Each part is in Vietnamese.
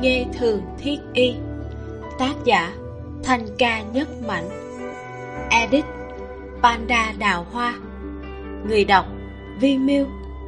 Nghê thường thiết y. Tác giả Thanh Ca Nhất Mạnh. Edit Panda Đào Hoa. Người đọc Vi Miu.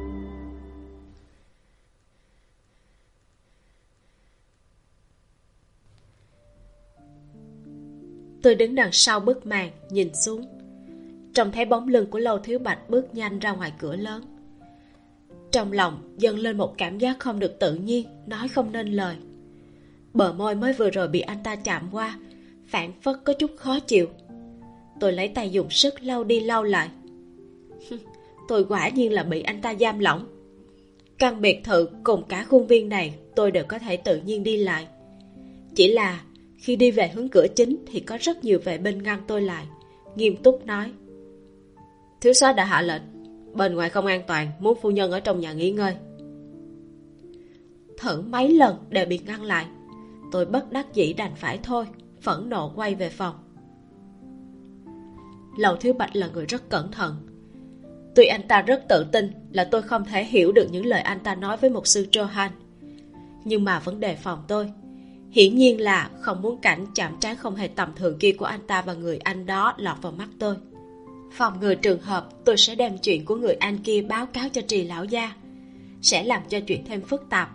Tôi đứng đằng sau bức màn nhìn xuống, trông thấy bóng lưng của Lâu Thiếu Bạch bước nhanh ra ngoài cửa lớn. Trong lòng dâng lên một cảm giác không được tự nhiên, nói không nên lời. Bờ môi mới vừa rồi bị anh ta chạm qua phảng phất có chút khó chịu. Tôi lấy tay dùng sức lau đi lau lại. Tôi quả nhiên là bị anh ta giam lỏng. Căn biệt thự cùng cả khuôn viên này tôi đều có thể tự nhiên đi lại. Chỉ là khi đi về hướng cửa chính thì có rất nhiều vệ binh ngăn tôi lại, nghiêm túc nói: thiếu soái đã hạ lệnh, bên ngoài không an toàn, muốn phu nhân ở trong nhà nghỉ ngơi. Thử mấy lần đều bị ngăn lại. Tôi bất đắc dĩ đành phải thôi, phẫn nộ quay về phòng. Lầu Thiếu Bạch là người rất cẩn thận. Tuy anh ta rất tự tin là tôi không thể hiểu được những lời anh ta nói với mục sư Johan, nhưng mà vấn đề phòng tôi hiển nhiên là không muốn cảnh chạm trán không hề tầm thường kia của anh ta và người anh đó lọt vào mắt tôi. Phòng ngừa trường hợp tôi sẽ đem chuyện của người anh kia báo cáo cho Trì lão gia, sẽ làm cho chuyện thêm phức tạp.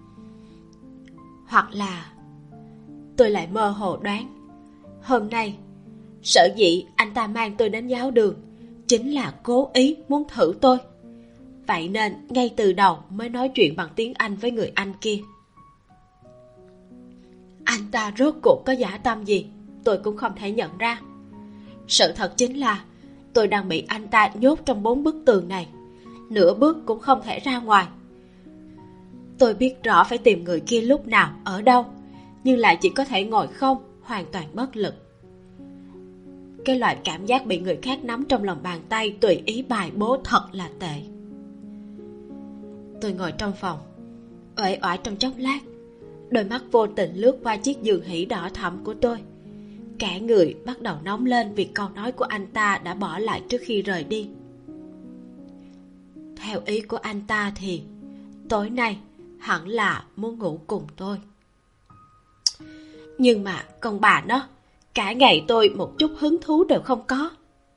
Hoặc là tôi lại mơ hồ đoán, hôm nay sở dĩ anh ta mang tôi đến giáo đường chính là cố ý muốn thử tôi. Vậy nên ngay từ đầu mới nói chuyện bằng tiếng Anh với người anh kia. Anh ta rốt cuộc có dã tâm gì tôi cũng không thể nhận ra. Sự thật chính là tôi đang bị anh ta nhốt trong 4 bức tường này, nửa bước cũng không thể ra ngoài. Tôi biết rõ phải tìm người kia lúc nào, ở đâu, nhưng lại chỉ có thể ngồi không, hoàn toàn bất lực. Cái loại cảm giác bị người khác nắm trong lòng bàn tay tùy ý bài bố thật là tệ. Tôi ngồi trong phòng, uể oải trong chốc lát, đôi mắt vô tình lướt qua chiếc giường hỉ đỏ thẫm của tôi. Cả người bắt đầu nóng lên vì câu nói của anh ta đã bỏ lại trước khi rời đi. Theo ý của anh ta thì tối nay hẳn là muốn ngủ cùng tôi. Nhưng mà con bà nó, cả ngày tôi một chút hứng thú đều không có.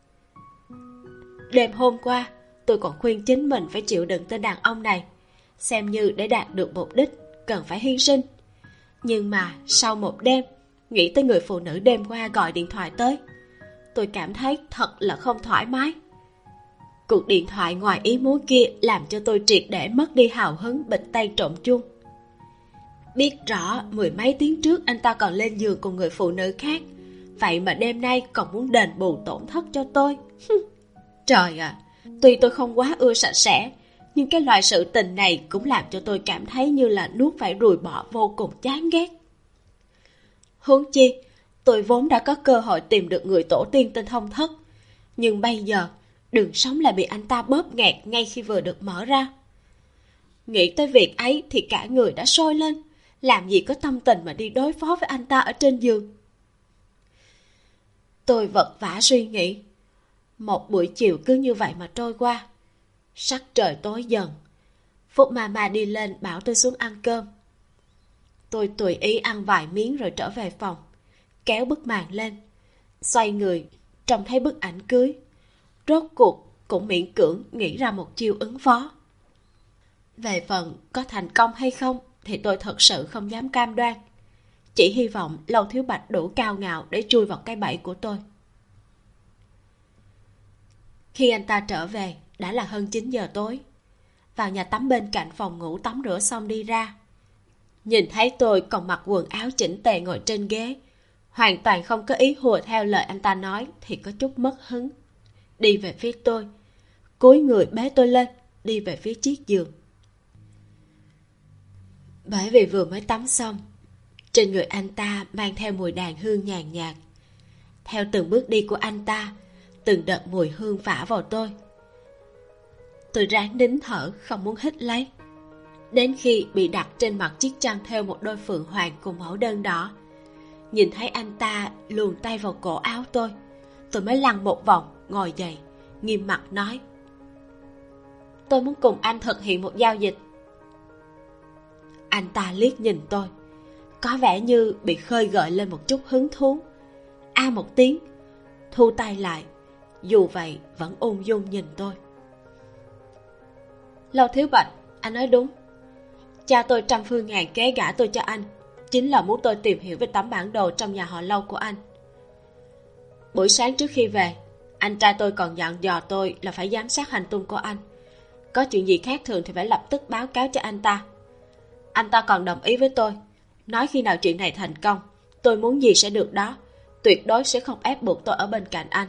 Đêm hôm qua tôi còn khuyên chính mình phải chịu đựng tên đàn ông này, xem như để đạt được mục đích cần phải hy sinh. Nhưng mà sau một đêm, nghĩ tới người phụ nữ đêm qua gọi điện thoại tới, tôi cảm thấy thật là không thoải mái. Cuộc điện thoại ngoài ý muốn kia làm cho tôi triệt để mất đi hào hứng bịch tay trộm chuông. Biết rõ 10 mấy tiếng trước anh ta còn lên giường cùng người phụ nữ khác, vậy mà đêm nay còn muốn đền bù tổn thất cho tôi. Trời ạ, tuy tôi không quá ưa sạch sẽ, nhưng cái loại sự tình này cũng làm cho tôi cảm thấy như là nuốt phải ruồi bọ vô cùng chán ghét. Huống chi, tôi vốn đã có cơ hội tìm được người tổ tiên tên Thông Thất, nhưng bây giờ đường sống lại bị anh ta bóp nghẹt ngay khi vừa được mở ra. Nghĩ tới việc ấy thì cả người đã sôi lên, làm gì có tâm tình mà đi đối phó với anh ta ở trên giường. Tôi vật vã suy nghĩ. Một buổi chiều cứ như vậy mà trôi qua. Sắc trời tối dần, Phúc Mama đi lên bảo tôi xuống ăn cơm. Tôi tùy ý ăn vài miếng rồi trở về phòng, kéo bức màn lên, xoay người, trông thấy bức ảnh cưới. Rốt cuộc cũng miễn cưỡng nghĩ ra một chiêu ứng phó. Về phần có thành công hay không thì tôi thật sự không dám cam đoan. Chỉ hy vọng Lâu Thiếu Bạch đủ cao ngạo để chui vào cái bẫy của tôi. Khi anh ta trở về đã là hơn 9 giờ tối. Vào nhà tắm bên cạnh phòng ngủ tắm rửa xong đi ra, nhìn thấy tôi còn mặc quần áo chỉnh tề ngồi trên ghế, hoàn toàn không có ý hùa theo lời anh ta nói thì có chút mất hứng. Đi về phía tôi, cúi người bế tôi lên, đi về phía chiếc giường. Bởi vì vừa mới tắm xong, trên người anh ta mang theo mùi đàn hương nhàn nhạt. Theo từng bước đi của anh ta, từng đợt mùi hương phả vào tôi. Tôi ráng nín thở không muốn hít lấy. Đến khi bị đặt trên mặt chiếc chăn thêu một đôi phượng hoàng cùng mẫu đơn đỏ, nhìn thấy anh ta luồn tay vào cổ áo tôi mới lăn một vòng, ngồi dậy, nghiêm mặt nói: tôi muốn cùng anh thực hiện một giao dịch. Anh ta liếc nhìn tôi, có vẻ như bị khơi gợi lên một chút hứng thú. A một tiếng, thu tay lại, dù vậy vẫn ung dung nhìn tôi. Lâu Thiếu Bạch, anh nói đúng. Cha tôi trăm phương ngàn kế gả tôi cho anh, chính là muốn tôi tìm hiểu về tấm bản đồ trong nhà họ Lâu của anh. Buổi sáng trước khi về, anh trai tôi còn dặn dò tôi là phải giám sát hành tung của anh. Có chuyện gì khác thường thì phải lập tức báo cáo cho anh ta. Anh ta còn đồng ý với tôi, nói khi nào chuyện này thành công, tôi muốn gì sẽ được đó, tuyệt đối sẽ không ép buộc tôi ở bên cạnh anh.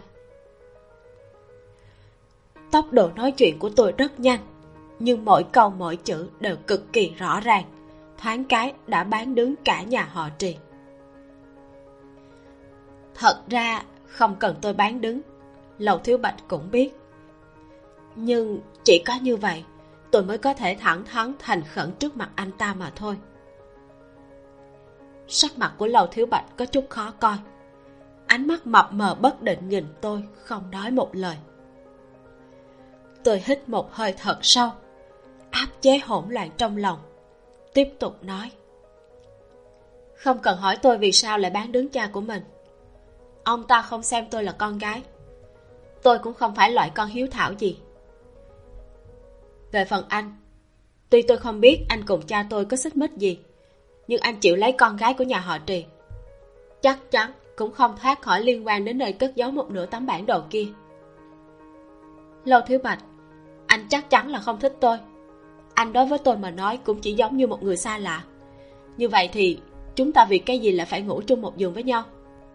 Tốc độ nói chuyện của tôi rất nhanh, nhưng mỗi câu mỗi chữ đều cực kỳ rõ ràng, thoáng cái đã bán đứng cả nhà họ Trì. Thật ra không cần tôi bán đứng, Lầu Thiếu Bạch cũng biết. Nhưng chỉ có như vậy tôi mới có thể thẳng thắn thành khẩn trước mặt anh ta mà thôi. Sắc mặt của Lầu Thiếu Bạch có chút khó coi, ánh mắt mập mờ bất định nhìn tôi, không nói một lời. Tôi hít một hơi thật sâu, áp chế hỗn loạn trong lòng, tiếp tục nói. Không cần hỏi tôi vì sao lại bán đứng cha của mình. Ông ta không xem tôi là con gái, tôi cũng không phải loại con hiếu thảo gì. Về phần anh, tuy tôi không biết anh cùng cha tôi có xích mích gì, nhưng anh chịu lấy con gái của nhà họ Trì, chắc chắn cũng không thoát khỏi liên quan đến nơi cất giấu một nửa tấm bản đồ kia. Lâu Thiếu Bạch, anh chắc chắn là không thích tôi. Anh đối với tôi mà nói cũng chỉ giống như một người xa lạ. Như vậy thì chúng ta vì cái gì lại phải ngủ chung một giường với nhau?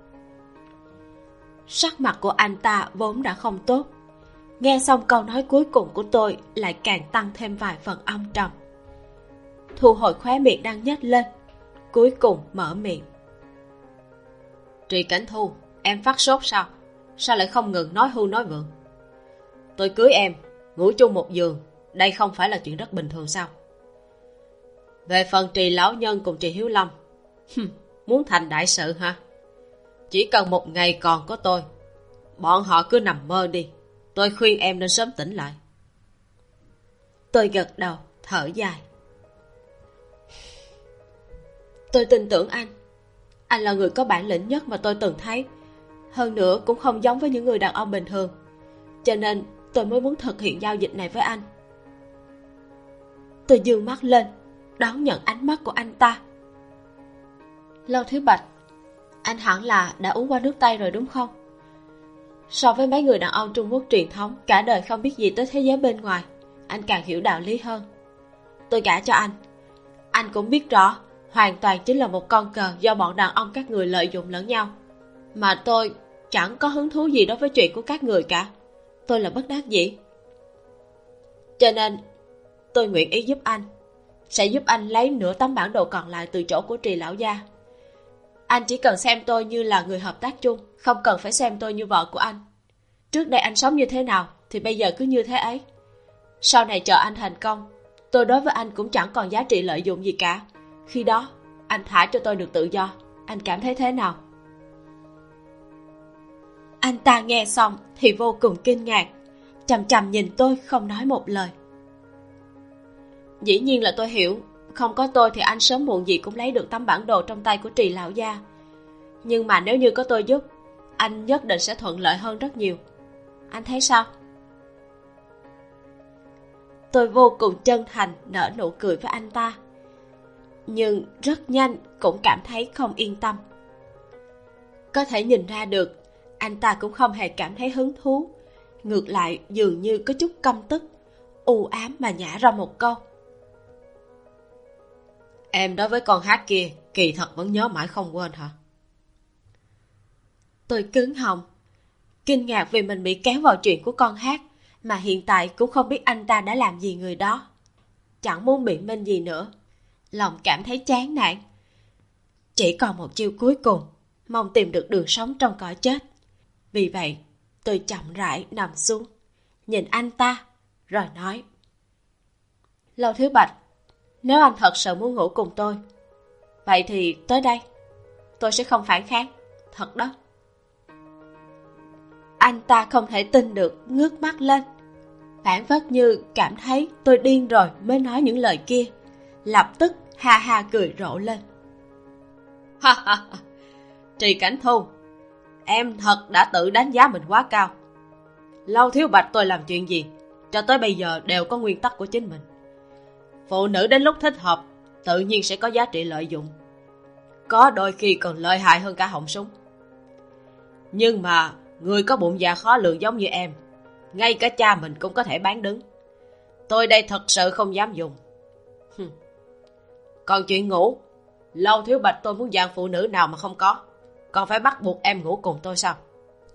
Sắc mặt của anh ta vốn đã không tốt, nghe xong câu nói cuối cùng của tôi lại càng tăng thêm vài phần âm trầm. Thu hồi khóe miệng đang nhếch lên, cuối cùng mở miệng. Trì Cảnh Thu, em phát sốt sao? Sao lại không ngừng nói hưu nói vượng? Tôi cưới em, ngủ chung một giường, đây không phải là chuyện rất bình thường sao? Về phần Trì Lão Nhân cùng Trì Hiếu Lâm, muốn thành đại sự hả? Chỉ cần một ngày còn có tôi, bọn họ cứ nằm mơ đi. Tôi khuyên em nên sớm tỉnh lại. Tôi gật đầu, thở dài. Tôi tin tưởng anh. Anh là người có bản lĩnh nhất mà tôi từng thấy. Hơn nữa cũng không giống với những người đàn ông bình thường. Cho nên tôi mới muốn thực hiện giao dịch này với anh. Tôi dương mắt lên, đón nhận ánh mắt của anh ta. Lâu Thiếu Bạch, anh hẳn là đã uống qua nước Tây rồi đúng không? So với mấy người đàn ông Trung Quốc truyền thống cả đời không biết gì tới thế giới bên ngoài, anh càng hiểu đạo lý hơn. Tôi gả cho anh cũng biết rõ hoàn toàn chính là một con cờ do bọn đàn ông các người lợi dụng lẫn nhau. Mà tôi chẳng có hứng thú gì đối với chuyện của các người cả. Tôi là bất đắc dĩ. Cho nên tôi nguyện ý giúp anh, sẽ giúp anh lấy nửa tấm bản đồ còn lại từ chỗ của Trì lão gia. Anh chỉ cần xem tôi như là người hợp tác chung, không cần phải xem tôi như vợ của anh. Trước đây anh sống như thế nào thì bây giờ cứ như thế ấy. Sau này chờ anh thành công, tôi đối với anh cũng chẳng còn giá trị lợi dụng gì cả. Khi đó anh thả cho tôi được tự do. Anh cảm thấy thế nào? Anh ta nghe xong thì vô cùng kinh ngạc, chằm chằm nhìn tôi không nói một lời. Dĩ nhiên là tôi hiểu, không có tôi thì anh sớm muộn gì cũng lấy được tấm bản đồ trong tay của Trì lão gia. Nhưng mà nếu như có tôi giúp, anh nhất định sẽ thuận lợi hơn rất nhiều. Anh thấy sao? Tôi vô cùng chân thành nở nụ cười với anh ta, nhưng rất nhanh cũng cảm thấy không yên tâm. Có thể nhìn ra được anh ta cũng không hề cảm thấy hứng thú, ngược lại dường như có chút căm tức, u ám mà nhả ra một câu. Em đối với con hát kia kỳ thật vẫn nhớ mãi không quên hả? Tôi cứng họng, kinh ngạc vì mình bị kéo vào chuyện của con hát, mà hiện tại cũng không biết anh ta đã làm gì người đó. Chẳng muốn biện minh gì nữa, lòng cảm thấy chán nản. Chỉ còn một chiêu cuối cùng, mong tìm được đường sống trong cõi chết. Vì vậy tôi chậm rãi nằm xuống, nhìn anh ta rồi nói. Lâu Thiếu Bạch, nếu anh thật sự muốn ngủ cùng tôi, vậy thì tới đây, tôi sẽ không phản kháng, thật đó. Anh ta không thể tin được, ngước mắt lên, phảng phất như cảm thấy tôi điên rồi mới nói những lời kia, lập tức ha ha cười rộ lên. Ha ha ha. Trì Cảnh Thu, em thật đã tự đánh giá mình quá cao. Lâu Thiếu Bạch tôi làm chuyện gì cho tới bây giờ đều có nguyên tắc của chính mình. Phụ nữ đến lúc thích hợp tự nhiên sẽ có giá trị lợi dụng, có đôi khi còn lợi hại hơn cả họng súng. Nhưng mà người có bụng dạ khó lường giống như em, ngay cả cha mình cũng có thể bán đứng. Tôi đây thật sự không dám dùng. Còn chuyện ngủ, Lâu Thiếu Bạch tôi muốn dạng phụ nữ nào mà không có, còn phải bắt buộc em ngủ cùng tôi sao?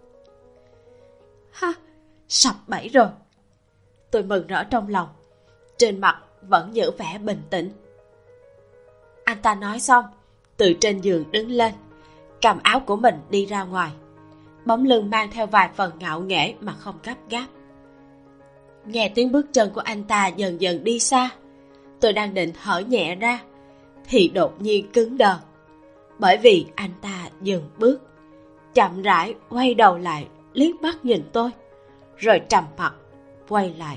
Ha, sập bẫy rồi. Tôi mừng rỡ trong lòng, trên mặt vẫn giữ vẻ bình tĩnh. Anh ta nói xong, từ trên giường đứng lên, cầm áo của mình đi ra ngoài, bóng lưng mang theo vài phần ngạo nghễ mà không gấp gáp. Nghe tiếng bước chân của anh ta dần dần đi xa, tôi đang định thở nhẹ ra thì đột nhiên cứng đờ, bởi vì anh ta dừng bước, chậm rãi quay đầu lại liếc mắt nhìn tôi, rồi trầm mặc quay lại.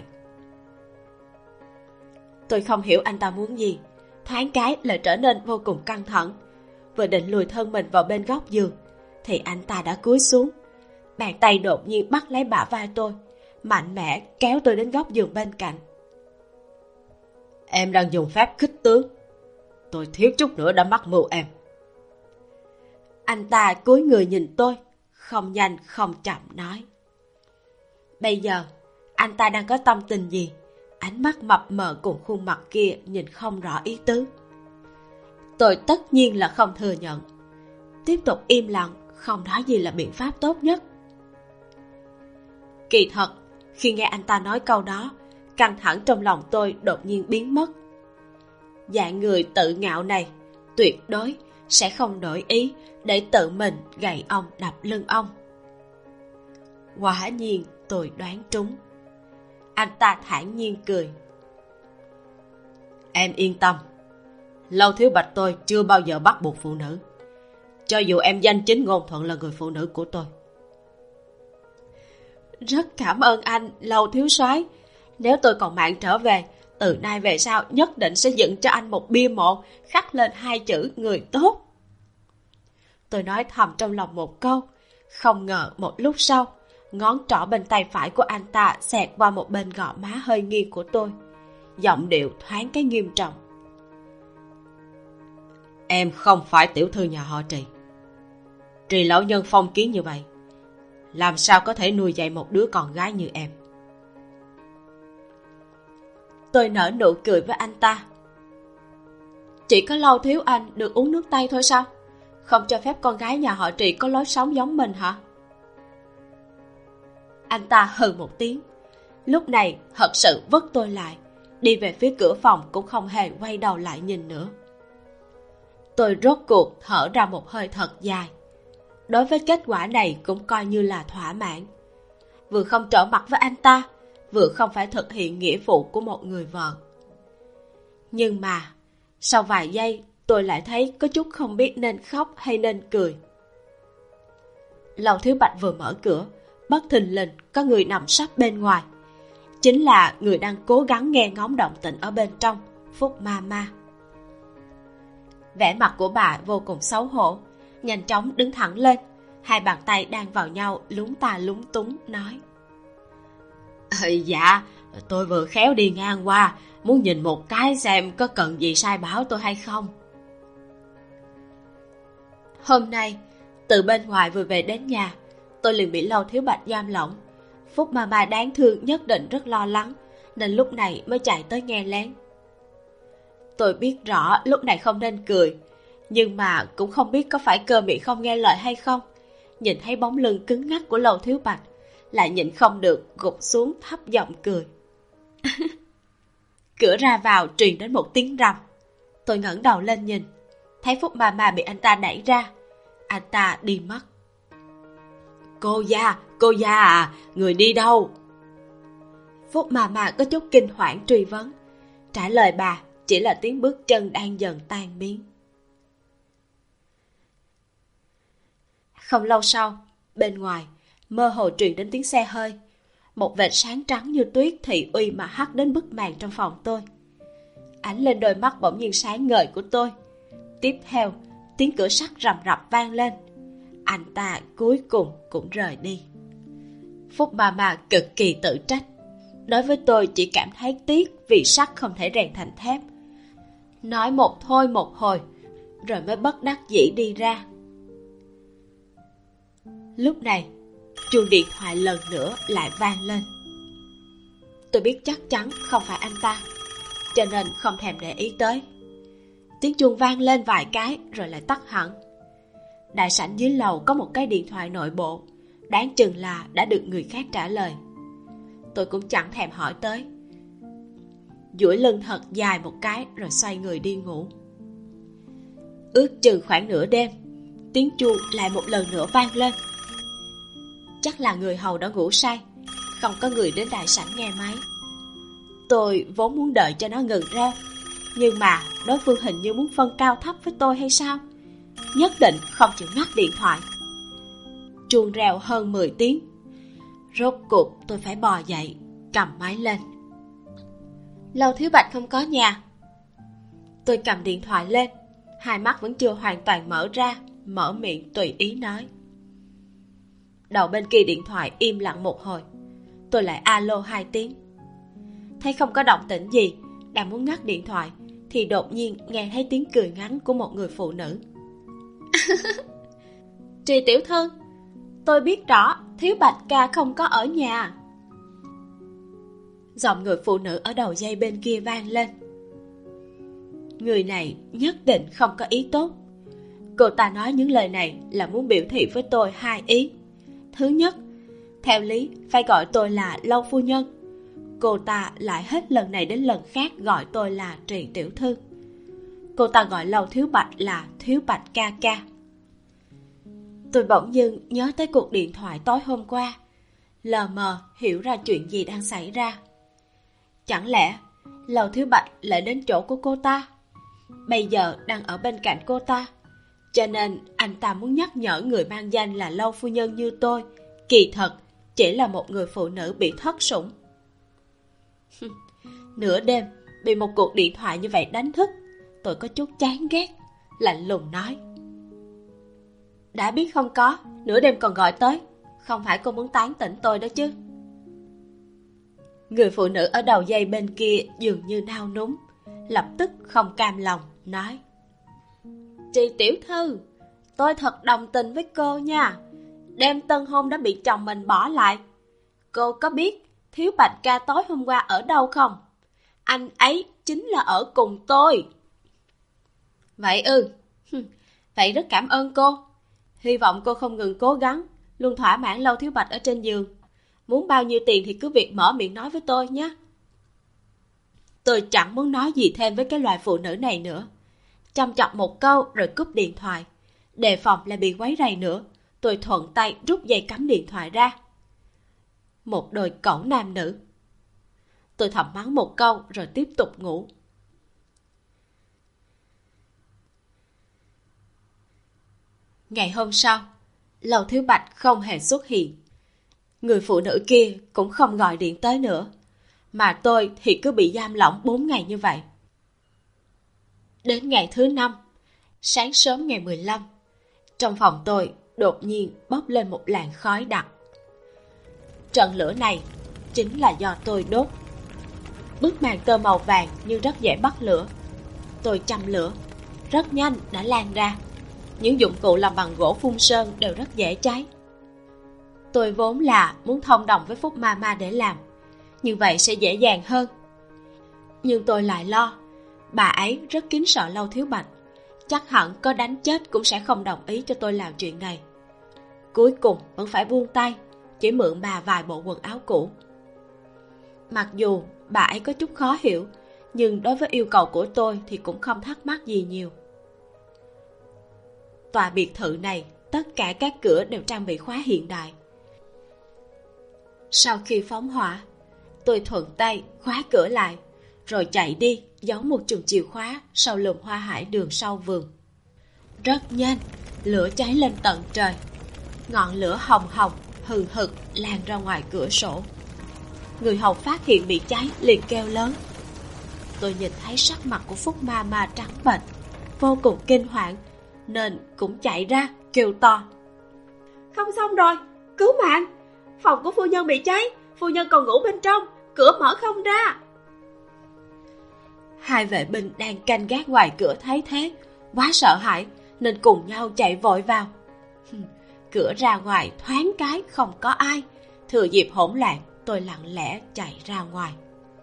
Tôi không hiểu anh ta muốn gì, thoáng cái lại trở nên vô cùng căng thẳng. Vừa định lùi thân mình vào bên góc giường thì anh ta đã cúi xuống, bàn tay đột nhiên bắt lấy bả vai tôi, mạnh mẽ kéo tôi đến góc giường bên cạnh. Em đang dùng phép khích tướng, tôi thiếu chút nữa đã mắc mưu em. Anh ta cúi người nhìn tôi, không nhanh không chậm nói. Bây giờ anh ta đang có tâm tình gì? Ánh mắt mập mờ cùng khuôn mặt kia nhìn không rõ ý tứ. Tôi tất nhiên là không thừa nhận, tiếp tục im lặng, không nói gì là biện pháp tốt nhất. Kỳ thật, khi nghe anh ta nói câu đó, căng thẳng trong lòng tôi đột nhiên biến mất. Dạng người tự ngạo này tuyệt đối sẽ không đổi ý để tự mình gậy ông đập lưng ông. Quả nhiên tôi đoán trúng. Anh ta thản nhiên cười. Em yên tâm, Lâu Thiếu Bạch tôi chưa bao giờ bắt buộc phụ nữ, cho dù em danh chính ngôn thuận là người phụ nữ của tôi. Rất cảm ơn anh, Lâu thiếu soái. Nếu tôi còn mạng trở về, từ nay về sau nhất định sẽ dựng cho anh một bia mộ, khắc lên 2 chữ người tốt. Tôi nói thầm trong lòng một câu, không ngờ một lúc sau, ngón trỏ bên tay phải của anh ta xẹt qua một bên gò má hơi nghiêng của tôi, giọng điệu thoáng cái nghiêm trọng. Em không phải tiểu thư nhà họ Trì. Trì lão nhân phong kiến như vậy, làm sao có thể nuôi dạy một đứa con gái như em? Tôi nở nụ cười với anh ta. Chỉ có Lâu thiếu anh được uống nước Tây thôi sao? Không cho phép con gái nhà họ Trì có lối sống giống mình hả? Anh ta hừ một tiếng, lúc này thật sự vứt tôi lại, đi về phía cửa phòng cũng không hề quay đầu lại nhìn nữa. Tôi rốt cuộc thở ra một hơi thật dài. Đối với kết quả này cũng coi như là thỏa mãn. Vừa không trở mặt với anh ta, vừa không phải thực hiện nghĩa vụ của một người vợ. Nhưng mà sau vài giây tôi lại thấy có chút không biết nên khóc hay nên cười. Lầu Thiếu Bạch vừa mở cửa, bất thình lình có người nằm sấp bên ngoài. Chính là người đang cố gắng nghe ngóng động tĩnh ở bên trong, Phúc Mama. Vẻ mặt của bà vô cùng xấu hổ, nhanh chóng đứng thẳng lên, hai bàn tay đang vào nhau lúng ta lúng túng nói: Dạ, tôi vừa khéo đi ngang qua, muốn nhìn một cái xem có cần gì sai bảo tôi hay không. Hôm nay từ bên ngoài vừa về đến nhà, tôi liền bị Lâu Thiếu Bạch giam lỏng. Phúc Mama đáng thương nhất định rất lo lắng, nên lúc này mới chạy tới nghe lén. Tôi biết rõ lúc này không nên cười, nhưng mà cũng không biết có phải cơ miệng không nghe lời hay không. Nhìn thấy bóng lưng cứng ngắc của Lâu Thiếu Bạch, lại nhịn không được gục xuống thấp giọng cười. Cửa ra vào truyền đến một tiếng rầm. Tôi ngẩng đầu lên nhìn, thấy Phúc Mama bị anh ta đẩy ra. Anh ta đi mất. Cô gia à, người đi đâu? Phúc Mama có chút kinh hoảng truy vấn. Trả lời bà chỉ là tiếng bước chân đang dần tan biến. Không lâu sau, bên ngoài mơ hồ truyền đến tiếng xe hơi. Một vệt sáng trắng như tuyết thị uy mà hắt đến bức màn trong phòng tôi, ánh lên đôi mắt bỗng nhiên sáng ngời của tôi. Tiếp theo tiếng cửa sắt rầm rập vang lên. Anh ta cuối cùng cũng rời đi. Phúc Mama cực kỳ tự trách. Đối với tôi chỉ cảm thấy tiếc vì sắt không thể rèn thành thép. Nói một thôi một hồi, rồi mới bất đắc dĩ đi ra. Lúc này, chuông điện thoại lần nữa lại vang lên. Tôi biết chắc chắn không phải anh ta, cho nên không thèm để ý tới. Tiếng chuông vang lên vài cái rồi lại tắt hẳn. Đại sảnh dưới lầu có một cái điện thoại nội bộ, đáng chừng là đã được người khác trả lời. Tôi cũng chẳng thèm hỏi tới, duỗi lưng thật dài một cái rồi xoay người đi ngủ. Ước chừng khoảng nửa đêm, tiếng chuông lại một lần nữa vang lên. Chắc là người hầu đã ngủ say, không có người đến đại sảnh nghe máy. Tôi vốn muốn đợi cho nó ngừng reo, nhưng mà đối phương hình như muốn phân cao thấp với tôi hay sao, nhất định không chịu ngắt điện thoại. Chuông reo hơn 10 tiếng. Rốt cuộc tôi phải bò dậy, cầm máy lên. Lâu Thiếu Bạch không có nhà. Tôi cầm điện thoại lên, hai mắt vẫn chưa hoàn toàn mở ra, mở miệng tùy ý nói. Đầu bên kia điện thoại im lặng một hồi. Tôi lại alo 2 tiếng. Thấy không có động tĩnh gì, đang muốn ngắt điện thoại thì đột nhiên nghe thấy tiếng cười ngắn của một người phụ nữ. Trì tiểu thư, tôi biết rõ Thiếu Bạch ca không có ở nhà. Giọng người phụ nữ ở đầu dây bên kia vang lên. Người này nhất định không có ý tốt. Cô ta nói những lời này là muốn biểu thị với tôi 2 ý. Thứ nhất, theo lý phải gọi tôi là Lâu phu nhân. Cô ta lại hết lần này đến lần khác gọi tôi là Trì tiểu thư. Cô ta gọi Lâu Thiếu Bạch là Thiếu Bạch ca ca. Tôi bỗng dưng nhớ tới cuộc điện thoại tối hôm qua, lờ mờ hiểu ra chuyện gì đang xảy ra. Chẳng lẽ Lâu Thiếu Bạch lại đến chỗ của cô ta, bây giờ đang ở bên cạnh cô ta, cho nên anh ta muốn nhắc nhở người mang danh là Lâu phu nhân như tôi kỳ thật chỉ là một người phụ nữ bị thất sủng. Nửa đêm bị một cuộc điện thoại như vậy đánh thức, tôi có chút chán ghét, lạnh lùng nói. Đã biết không có, nửa đêm còn gọi tới, không phải cô muốn tán tỉnh tôi đó chứ? Người phụ nữ ở đầu dây bên kia dường như nao núng, lập tức không cam lòng nói. Chị tiểu thư, tôi thật đồng tình với cô nha. Đêm tân hôn đã bị chồng mình bỏ lại. Cô có biết Thiếu Bạch ca tối hôm qua ở đâu không? Anh ấy chính là ở cùng tôi. Vậy ư? Vậy rất cảm ơn cô. Hy vọng cô không ngừng cố gắng, luôn thỏa mãn Lâu Thiếu Bạch ở trên giường. Muốn bao nhiêu tiền thì cứ việc mở miệng nói với tôi nhé. Tôi chẳng muốn nói gì thêm với cái loại phụ nữ này nữa. Chăm chọc một câu rồi cúp điện thoại. Đề phòng lại bị quấy rầy nữa, tôi thuận tay rút dây cắm điện thoại ra. Một đôi cẩu nam nữ. Tôi thầm mắng một câu rồi tiếp tục ngủ. Ngày hôm sau, Lâu Thiếu Bạch không hề xuất hiện. Người phụ nữ kia cũng không gọi điện tới nữa, mà tôi thì cứ bị giam lỏng 4 ngày như vậy. Đến ngày thứ 5, sáng sớm ngày 15, trong phòng tôi đột nhiên bốc lên một làn khói đặc. Trận lửa này chính là do tôi đốt. Bức màn tơ màu vàng nhưng rất dễ bắt lửa. Tôi châm lửa, rất nhanh đã lan ra. Những dụng cụ làm bằng gỗ phun sơn đều rất dễ cháy. Tôi vốn là muốn thông đồng với Phúc Mama để làm, như vậy sẽ dễ dàng hơn. Nhưng tôi lại lo, bà ấy rất kính sợ Lâu Thiếu Bạch, chắc hẳn có đánh chết cũng sẽ không đồng ý cho tôi làm chuyện này. Cuối cùng vẫn phải buông tay, chỉ mượn bà vài bộ quần áo cũ. Mặc dù bà ấy có chút khó hiểu, nhưng đối với yêu cầu của tôi thì cũng không thắc mắc gì nhiều. Tòa biệt thự này, tất cả các cửa đều trang bị khóa hiện đại. Sau khi phóng hỏa, tôi thuận tay khóa cửa lại, rồi chạy đi giấu một chùm chìa khóa sau lùm hoa hải đường sau vườn. Rất nhanh, lửa cháy lên tận trời. Ngọn lửa hồng hồng hừng hực lan ra ngoài cửa sổ. Người hầu phát hiện bị cháy liền kêu lớn. Tôi nhìn thấy sắc mặt của Phúc Mama trắng bệch, vô cùng kinh hoàng, nên cũng chạy ra kêu to: Không xong rồi, cứu mạng! Phòng của phu nhân bị cháy, phu nhân còn ngủ bên trong, cửa mở không ra. Hai vệ binh đang canh gác ngoài cửa thấy thế, quá sợ hãi nên cùng nhau chạy vội vào. Cửa ra ngoài thoáng cái không có ai. Thừa dịp hỗn loạn, tôi lặng lẽ chạy ra ngoài.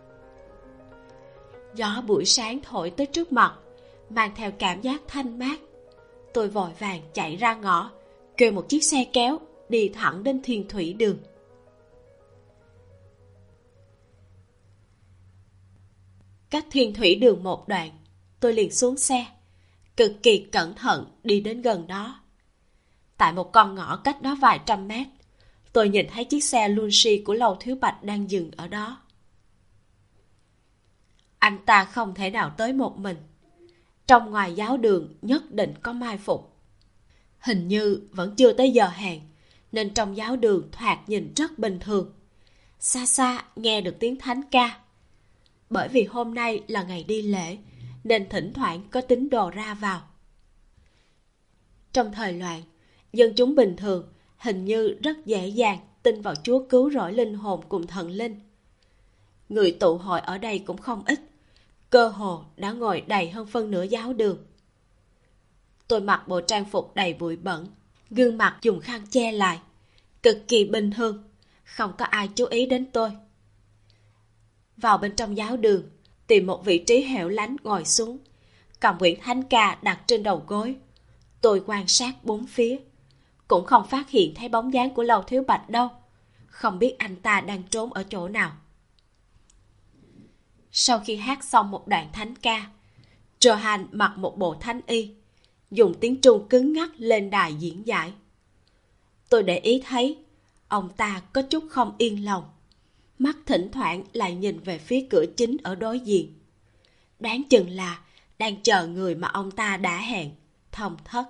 Gió buổi sáng thổi tới trước mặt, mang theo cảm giác thanh mát. Tôi vội vàng chạy ra ngõ, kêu một chiếc xe kéo đi thẳng đến Thiên Thủy Đường. Cách Thiên Thủy Đường một đoạn, tôi liền xuống xe, cực kỳ cẩn thận đi đến gần đó. Tại một con ngõ cách đó vài trăm mét, tôi nhìn thấy chiếc xe Lucy của Lâu Thiếu Bạch đang dừng ở đó. Anh ta không thể nào tới một mình. Trong ngoài giáo đường nhất định có mai phục. Hình như vẫn chưa tới giờ hẹn, nên trong giáo đường thoạt nhìn rất bình thường. Xa xa nghe được tiếng thánh ca. Bởi vì hôm nay là ngày đi lễ, nên thỉnh thoảng có tín đồ ra vào. Trong thời loạn, dân chúng bình thường hình như rất dễ dàng tin vào Chúa cứu rỗi linh hồn cùng thần linh. Người tụ hội ở đây cũng không ít, cơ hồ đã ngồi đầy hơn phân nửa giáo đường. Tôi mặc bộ trang phục đầy bụi bẩn, gương mặt dùng khăn che lại, cực kỳ bình thường, không có ai chú ý đến tôi. Vào bên trong giáo đường, tìm một vị trí hẻo lánh ngồi xuống, cầm quyển thánh ca đặt trên đầu gối. Tôi quan sát bốn phía, cũng không phát hiện thấy bóng dáng của Lâu Thiếu Bạch đâu, không biết anh ta đang trốn ở chỗ nào. Sau khi hát xong một đoạn thánh ca, Johann mặc một bộ thánh y, dùng tiếng Trung cứng ngắc lên đài diễn giải. Tôi để ý thấy ông ta có chút không yên lòng, mắt thỉnh thoảng lại nhìn về phía cửa chính ở đối diện. Đoán chừng là đang chờ người mà ông ta đã hẹn, Thông Thất.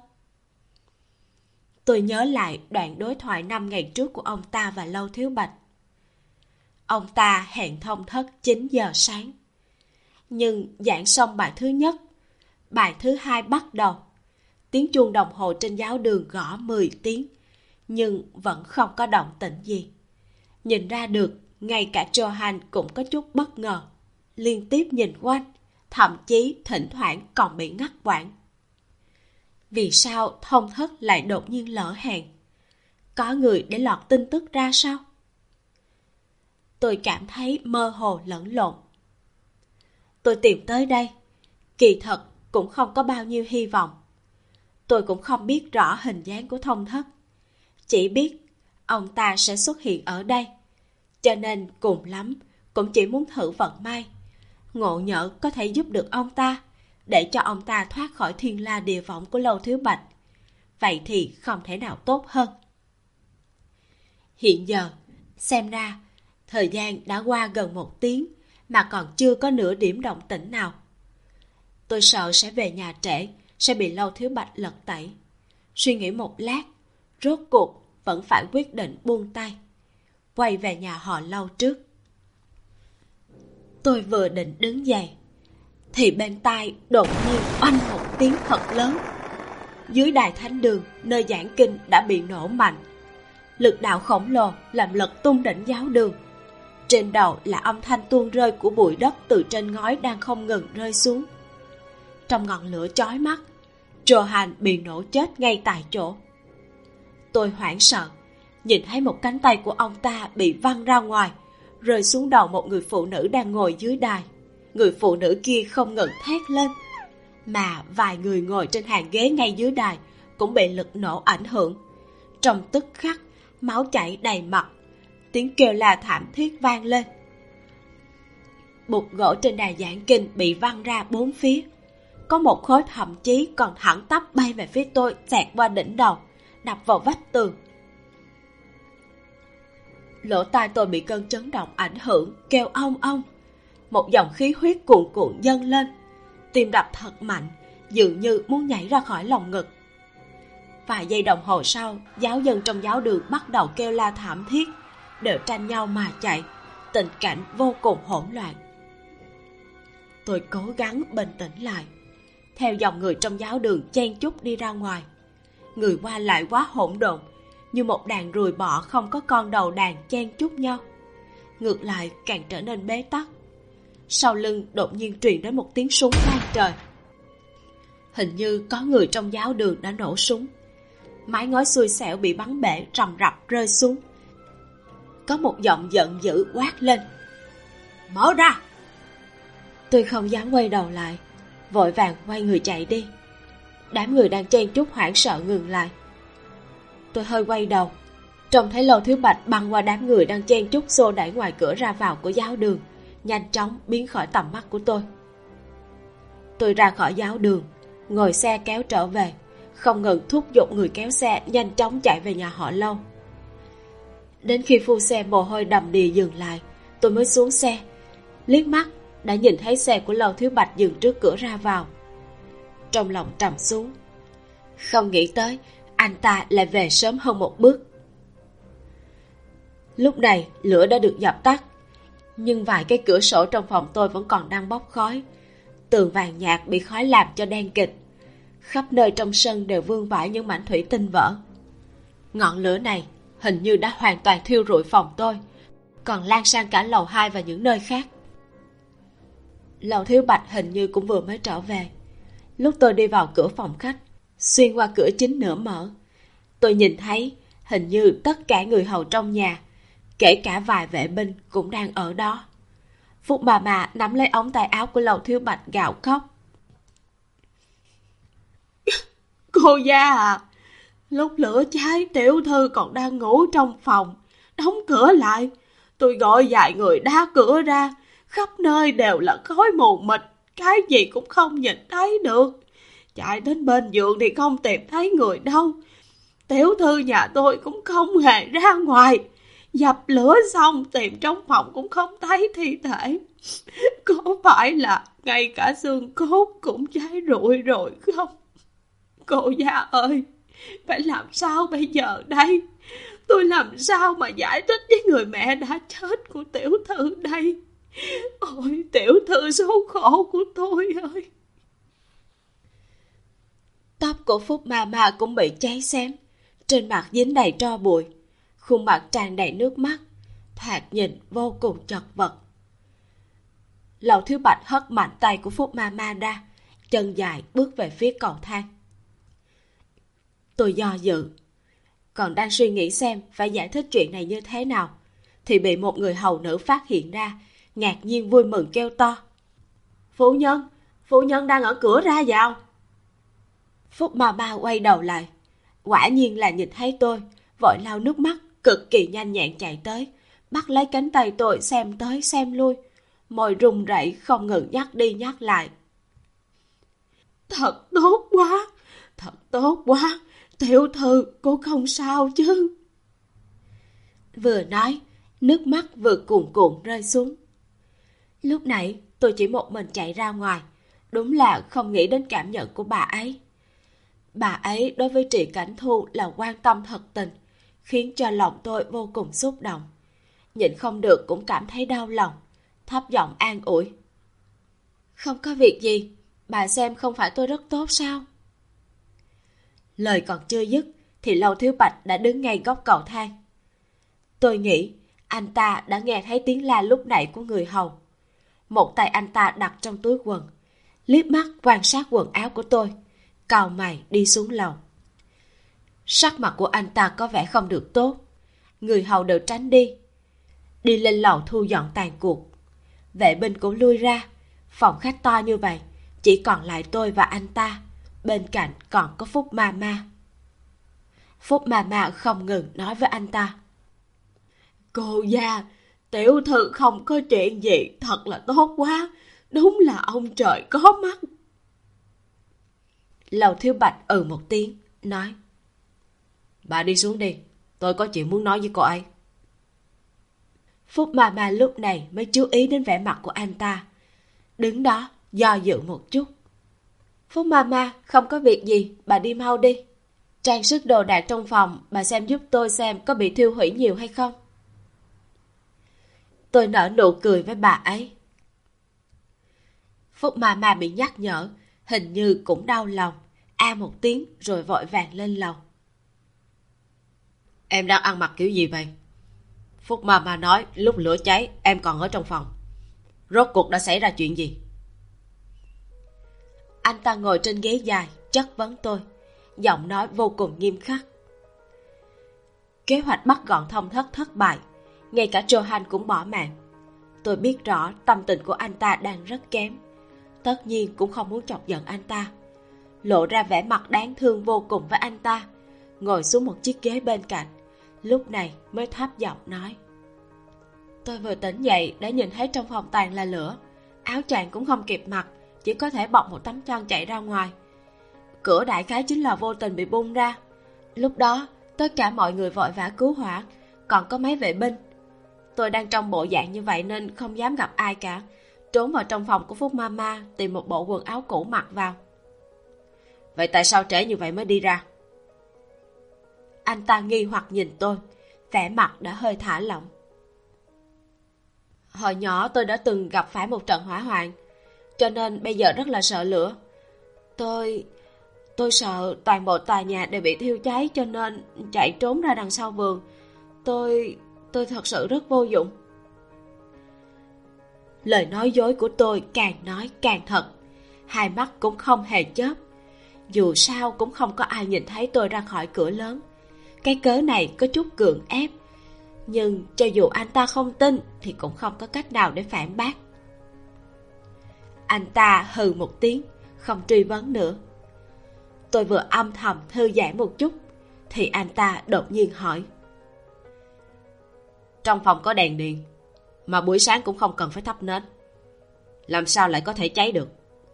Tôi nhớ lại đoạn đối thoại 5 ngày trước của ông ta và Lâu Thiếu Bạch. Ông ta hẹn Thông Thất 9 giờ sáng. Nhưng giảng xong bài thứ nhất, bài thứ hai bắt đầu. Tiếng chuông đồng hồ trên giáo đường gõ 10 tiếng, nhưng vẫn không có động tĩnh gì. Nhìn ra được, ngay cả Johann cũng có chút bất ngờ, liên tiếp nhìn quanh, thậm chí thỉnh thoảng còn bị ngắt quãng. Vì sao Thông Thất lại đột nhiên lỡ hẹn? Có người để lọt tin tức ra sao? Tôi cảm thấy mơ hồ lẫn lộn. Tôi tìm tới đây, kỳ thật cũng không có bao nhiêu hy vọng. Tôi cũng không biết rõ hình dáng của Thông Thất, chỉ biết ông ta sẽ xuất hiện ở đây, cho nên cùng lắm cũng chỉ muốn thử vận may, ngộ nhỡ có thể giúp được ông ta, để cho ông ta thoát khỏi thiên la địa võng của Lâu Thiếu Bạch. Vậy thì không thể nào tốt hơn. Hiện giờ, xem ra, thời gian đã qua gần 1 tiếng mà còn chưa có nửa điểm động tĩnh nào. Tôi sợ sẽ về nhà trễ, sẽ bị Lâu Thiếu Bạch lật tẩy. Suy nghĩ một lát, rốt cuộc vẫn phải quyết định buông tay, quay về nhà họ Lâu trước. Tôi vừa định đứng dậy, thì bên tai đột nhiên oanh một tiếng thật lớn. Dưới đài thánh đường nơi giảng kinh đã bị nổ mạnh. Lực đạo khổng lồ làm lật tung đỉnh giáo đường. Trên đầu là âm thanh tuôn rơi của bụi đất từ trên ngói đang không ngừng rơi xuống. Trong ngọn lửa chói mắt, Johann bị nổ chết ngay tại chỗ. Tôi hoảng sợ, nhìn thấy một cánh tay của ông ta bị văng ra ngoài, rơi xuống đầu một người phụ nữ đang ngồi dưới đài. Người phụ nữ kia không ngừng thét lên, mà vài người ngồi trên hàng ghế ngay dưới đài cũng bị lực nổ ảnh hưởng. Trong tức khắc, máu chảy đầy mặt, tiếng kêu la thảm thiết vang lên. Bục gỗ trên đài giảng kinh bị văng ra 4 phía. Có một khối thậm chí còn thẳng tắp bay về phía tôi, xẹt qua đỉnh đầu, đập vào vách tường. Lỗ tai tôi bị cơn chấn động ảnh hưởng, kêu ong ong. Một dòng khí huyết cuồn cuộn dâng lên, tim đập thật mạnh, dường như muốn nhảy ra khỏi lồng ngực. Vài giây đồng hồ sau, giáo dân trong giáo đường bắt đầu kêu la thảm thiết, đều tranh nhau mà chạy, tình cảnh vô cùng hỗn loạn. Tôi cố gắng bình tĩnh lại, theo dòng người trong giáo đường chen chúc đi ra ngoài. Người qua lại quá hỗn độn, như một đàn ruồi bọ không có con đầu đàn chen chúc nhau. Ngược lại càng trở nên bế tắc. Sau lưng đột nhiên truyền đến một tiếng súng vang trời. Hình như có người trong giáo đường đã nổ súng. Mái ngói xui xẻo bị bắn bể rầm rập rơi xuống. Có một giọng giận dữ quát lên: "Mở ra!" Tôi không dám quay đầu lại, vội vàng quay người chạy đi. Đám người đang chen chúc hoảng sợ ngừng lại. Tôi hơi quay đầu, trông thấy Lầu Thiếu Bạch băng qua đám người đang chen chúc xô đẩy ngoài cửa ra vào của giáo đường, nhanh chóng biến khỏi tầm mắt của tôi. Tôi ra khỏi giáo đường, ngồi xe kéo trở về, không ngừng thúc giục người kéo xe nhanh chóng chạy về nhà họ Lâu. Đến khi phu xe mồ hôi đầm đìa dừng lại, tôi mới xuống xe. Liếc mắt đã nhìn thấy xe của Lầu Thiếu Bạch dừng trước cửa ra vào. Trong lòng trầm xuống, không nghĩ tới anh ta lại về sớm hơn một bước. Lúc này lửa đã được dập tắt, nhưng vài cái cửa sổ trong phòng tôi vẫn còn đang bốc khói. Tường vàng nhạt bị khói làm cho đen kịt. Khắp nơi trong sân đều vương vãi những mảnh thủy tinh vỡ. Ngọn lửa này hình như đã hoàn toàn thiêu rụi phòng tôi, còn lan sang cả lầu 2 và những nơi khác. Lầu Thiếu Bạch hình như cũng vừa mới trở về. Lúc tôi đi vào cửa phòng khách, xuyên qua cửa chính nửa mở, tôi nhìn thấy hình như tất cả người hầu trong nhà, kể cả vài vệ binh cũng đang ở đó. Phúc bà nắm lấy ống tay áo của Lầu Thiếu Bạch gào khóc: "Cô gia à, lúc lửa cháy tiểu thư còn đang ngủ trong phòng, đóng cửa lại. Tôi gọi vài người đá cửa ra, khắp nơi đều là khói mù mịt, cái gì cũng không nhìn thấy được. Chạy đến bên giường thì không tìm thấy người đâu. Tiểu thư nhà tôi cũng không hề ra ngoài. Dập lửa xong tìm trong phòng cũng không thấy thi thể. Có phải là ngay cả xương cốt cũng cháy rụi rồi không? Cô gia ơi, phải làm sao bây giờ đây? Tôi làm sao mà giải thích với người mẹ đã chết của tiểu thư đây? Ôi tiểu thư số khổ của tôi ơi!" Tóc của Phúc Mama cũng bị cháy xém, trên mặt dính đầy tro bụi, khuôn mặt tràn đầy nước mắt, thoạt nhìn vô cùng chật vật. Lầu Thiếu Bạch hất mạnh tay của Phúc Mama ra, chân dài bước về phía cầu thang. Tôi do dự, còn đang suy nghĩ xem phải giải thích chuyện này như thế nào, thì bị một người hầu nữ phát hiện ra, ngạc nhiên vui mừng kêu to: Phu nhân đang ở cửa ra vào." Phúc Mama quay đầu lại, quả nhiên là nhìn thấy tôi, vội lau nước mắt, cực kỳ nhanh nhẹn chạy tới, bắt lấy cánh tay tôi xem tới xem lui, môi run rẩy không ngừng nhắc đi nhắc lại: Thật tốt quá, tiểu thư cô không sao chứ?" Vừa nói, nước mắt vừa cuồn cuộn rơi xuống. Lúc nãy tôi chỉ một mình chạy ra ngoài, đúng là không nghĩ đến cảm nhận của bà ấy. Bà ấy đối với Trì Cảnh Thu là quan tâm thật tình, khiến cho lòng tôi vô cùng xúc động. Nhịn không được cũng cảm thấy đau lòng, thấp giọng an ủi: "Không có việc gì, bà xem không phải tôi rất tốt sao?" Lời còn chưa dứt thì Lầu Thiếu Bạch đã đứng ngay góc cầu thang. Tôi nghĩ anh ta đã nghe thấy tiếng la lúc nãy của người hầu. Một tay anh ta đặt trong túi quần, liếc mắt quan sát quần áo của tôi, cau mày đi xuống lầu. Sắc mặt của anh ta có vẻ không được tốt, người hầu đều tránh đi. Đi lên lầu thu dọn tàn cuộc, vệ binh cũng lui ra. Phòng khách to như vậy, chỉ còn lại tôi và anh ta, bên cạnh còn có Phúc Mama. Phúc Mama không ngừng nói với anh ta: "Cô gia, tiểu thư không có chuyện gì, thật là tốt quá, đúng là ông trời có mắt." Lầu Thiếu Bạch một tiếng, nói: "Bà đi xuống đi, tôi có chuyện muốn nói với cô ấy." Phúc Mama lúc này mới chú ý đến vẻ mặt của anh ta, đứng đó do dự một chút. "Phúc Mama, không có việc gì, bà đi mau đi. Trang sức đồ đạc trong phòng, bà xem giúp tôi xem có bị thiêu hủy nhiều hay không." Tôi nở nụ cười với bà ấy. Phúc Mama bị nhắc nhở, hình như cũng đau lòng, a một tiếng rồi vội vàng lên lầu. Em đang ăn mặc kiểu gì vậy? Phúc Mama nói lúc lửa cháy em còn ở trong phòng. Rốt cuộc đã xảy ra chuyện gì? Anh ta ngồi trên ghế dài chất vấn tôi, giọng nói vô cùng nghiêm khắc. Kế hoạch bắt gọn Thông Thất thất bại, ngay cả Johan cũng bỏ mạng. Tôi biết rõ tâm tình của anh ta đang rất kém, tất nhiên cũng không muốn chọc giận anh ta. Lộ ra vẻ mặt đáng thương vô cùng với anh ta, ngồi xuống một chiếc ghế bên cạnh, lúc này mới thấp giọng nói. Tôi vừa tỉnh dậy đã nhìn thấy trong phòng toàn là lửa, áo choàng cũng không kịp mặc, chỉ có thể bọc một tấm chăn chạy ra ngoài. Cửa đại khái chính là vô tình bị bung ra. Lúc đó tất cả mọi người vội vã cứu hỏa, còn có mấy vệ binh. Tôi đang trong bộ dạng như vậy nên không dám gặp ai cả, trốn vào trong phòng của Phúc Mama tìm một bộ quần áo cũ mặc vào. Vậy tại sao trễ như vậy mới đi ra? Anh ta nghi hoặc nhìn tôi, vẻ mặt đã hơi thả lỏng. Hồi nhỏ tôi đã từng gặp phải một trận hỏa hoạn, cho nên bây giờ rất là sợ lửa. Tôi sợ toàn bộ tòa nhà đều bị thiêu cháy, cho nên chạy trốn ra đằng sau vườn. Tôi thật sự rất vô dụng. Lời nói dối của tôi càng nói càng thật, hai mắt cũng không hề chớp. Dù sao cũng không có ai nhìn thấy tôi ra khỏi cửa lớn. Cái cớ này có chút gượng ép, nhưng cho dù anh ta không tin thì cũng không có cách nào để phản bác. Anh ta hừ một tiếng, không truy vấn nữa. Tôi vừa âm thầm thư giãn một chút thì anh ta đột nhiên hỏi. Trong phòng có đèn điện, mà buổi sáng cũng không cần phải thắp nến, làm sao lại có thể cháy được?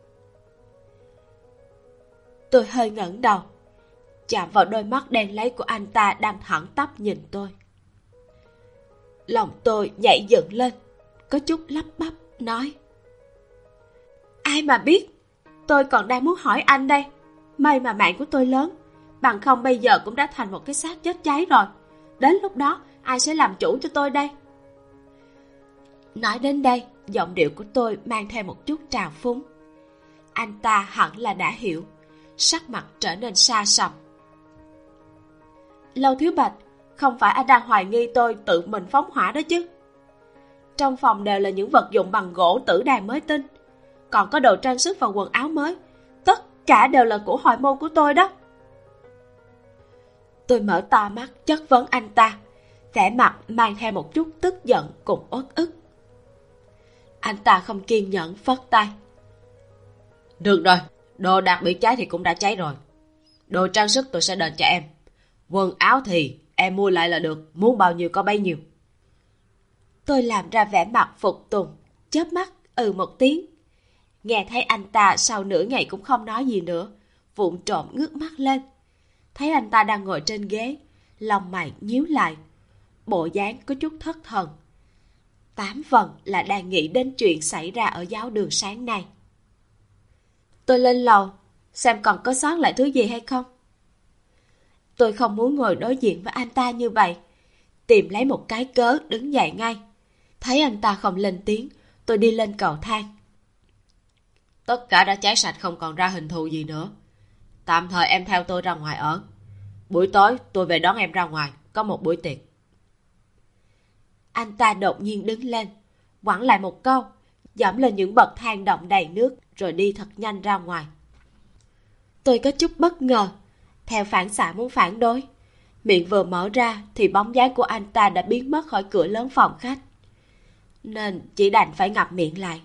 Tôi hơi ngẩng đầu, chạm vào đôi mắt đen láy của anh ta đang thẳng tắp nhìn tôi. Lòng tôi nhảy dựng lên, có chút lắp bắp nói. Ai mà biết, tôi còn đang muốn hỏi anh đây. May mà mạng của tôi lớn, bằng không bây giờ cũng đã thành một cái xác chết cháy rồi. Đến lúc đó ai sẽ làm chủ cho tôi đây? Nói đến đây, giọng điệu của tôi mang theo một chút trào phúng. Anh ta hẳn là đã hiểu, sắc mặt trở nên xa sầm. Lâu Thiếu Bạch, không phải anh đang hoài nghi tôi tự mình phóng hỏa đó chứ? Trong phòng đều là những vật dụng bằng gỗ tử đàn mới tinh, còn có đồ trang sức và quần áo mới, tất cả đều là của hồi môn của tôi đó. Tôi mở to mắt chất vấn anh ta, vẻ mặt mang theo một chút tức giận cùng uất ức. Anh ta không kiên nhẫn phất tay. Được rồi, đồ đạc bị cháy thì cũng đã cháy rồi. Đồ trang sức tôi sẽ đền cho em. Quần áo thì em mua lại là được, muốn bao nhiêu có bấy nhiêu. Tôi làm ra vẻ mặt phục tùng, chớp mắt một tiếng. Nghe thấy anh ta sau nửa ngày cũng không nói gì nữa, vụng trộm ngước mắt lên. Thấy anh ta đang ngồi trên ghế, lòng mày nhíu lại, bộ dáng có chút thất thần. 8 phần là đang nghĩ đến chuyện xảy ra ở giáo đường sáng nay. Tôi lên lầu, xem còn có sót lại thứ gì hay không. Tôi không muốn ngồi đối diện với anh ta như vậy, tìm lấy một cái cớ đứng dậy ngay. Thấy anh ta không lên tiếng, tôi đi lên cầu thang. Tất cả đã cháy sạch, không còn ra hình thù gì nữa. Tạm thời em theo tôi ra ngoài ở. Buổi tối tôi về đón em ra ngoài, có một buổi tiệc. Anh ta đột nhiên đứng lên, quẳng lại một câu, dẫm lên những bậc thang đọng đầy nước, rồi đi thật nhanh ra ngoài. Tôi có chút bất ngờ, theo phản xạ muốn phản đối. Miệng vừa mở ra thì bóng dáng của anh ta đã biến mất khỏi cửa lớn phòng khách, nên chỉ đành phải ngậm miệng lại.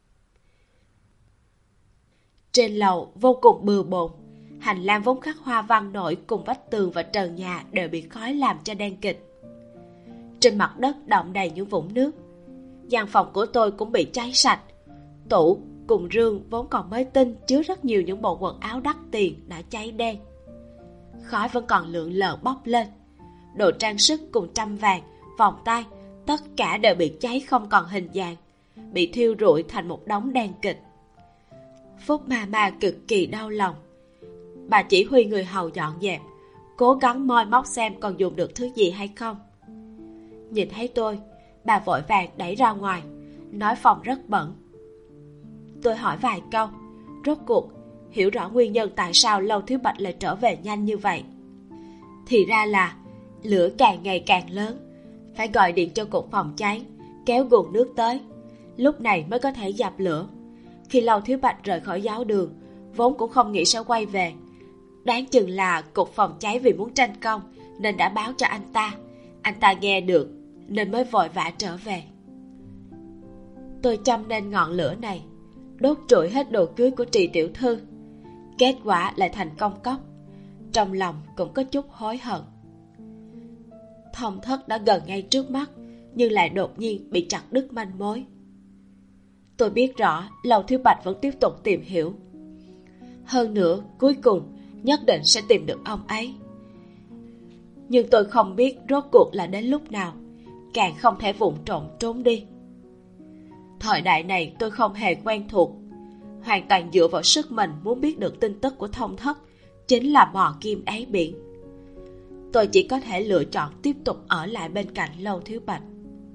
Trên lầu vô cùng bừa bộn, hành lang vốn khắc hoa văn nổi cùng vách tường và trần nhà đều bị khói làm cho đen kịt. Trên mặt đất đọng đầy những vũng nước. Gian phòng của tôi cũng bị cháy sạch. Tủ cùng rương vốn còn mới tinh chứa rất nhiều những bộ quần áo đắt tiền đã cháy đen. Khói vẫn còn lượn lờ bốc lên. Đồ trang sức cùng trăm vàng, vòng tay, tất cả đều bị cháy không còn hình dạng, bị thiêu rụi thành một đống đen kịt. Phúc Mama cực kỳ đau lòng. Bà chỉ huy người hầu dọn dẹp, cố gắng moi móc xem còn dùng được thứ gì hay không. Nhìn thấy tôi, bà vội vàng đẩy ra ngoài, nói phòng rất bẩn. Tôi hỏi vài câu, rốt cuộc hiểu rõ nguyên nhân tại sao Lâu Thiếu Bạch lại trở về nhanh như vậy. Thì ra là lửa càng ngày càng lớn, phải gọi điện cho cục phòng cháy, kéo nguồn nước tới, lúc này mới có thể dập lửa. Khi Lâu Thiếu Bạch rời khỏi giáo đường, vốn cũng không nghĩ sẽ quay về. Đoán chừng là cục phòng cháy vì muốn tranh công nên đã báo cho anh ta. Anh ta nghe được nên mới vội vã trở về. Tôi châm nên ngọn lửa này, đốt trụi hết đồ cưới của Trì tiểu thư. Kết quả lại thành công cốc. Trong lòng cũng có chút hối hận. Thông thất đã gần ngay trước mắt, nhưng lại đột nhiên bị chặt đứt manh mối. Tôi biết rõ Lâu Thiếu Bạch vẫn tiếp tục tìm hiểu. Hơn nữa cuối cùng nhất định sẽ tìm được ông ấy. Nhưng tôi không biết rốt cuộc là đến lúc nào, càng không thể vụng trộm trốn đi. Thời đại này tôi không hề quen thuộc, hoàn toàn dựa vào sức mình muốn biết được tin tức của Thông thất, chính là mò kim đáy biển. Tôi chỉ có thể lựa chọn tiếp tục ở lại bên cạnh Lâu Thiếu Bạch.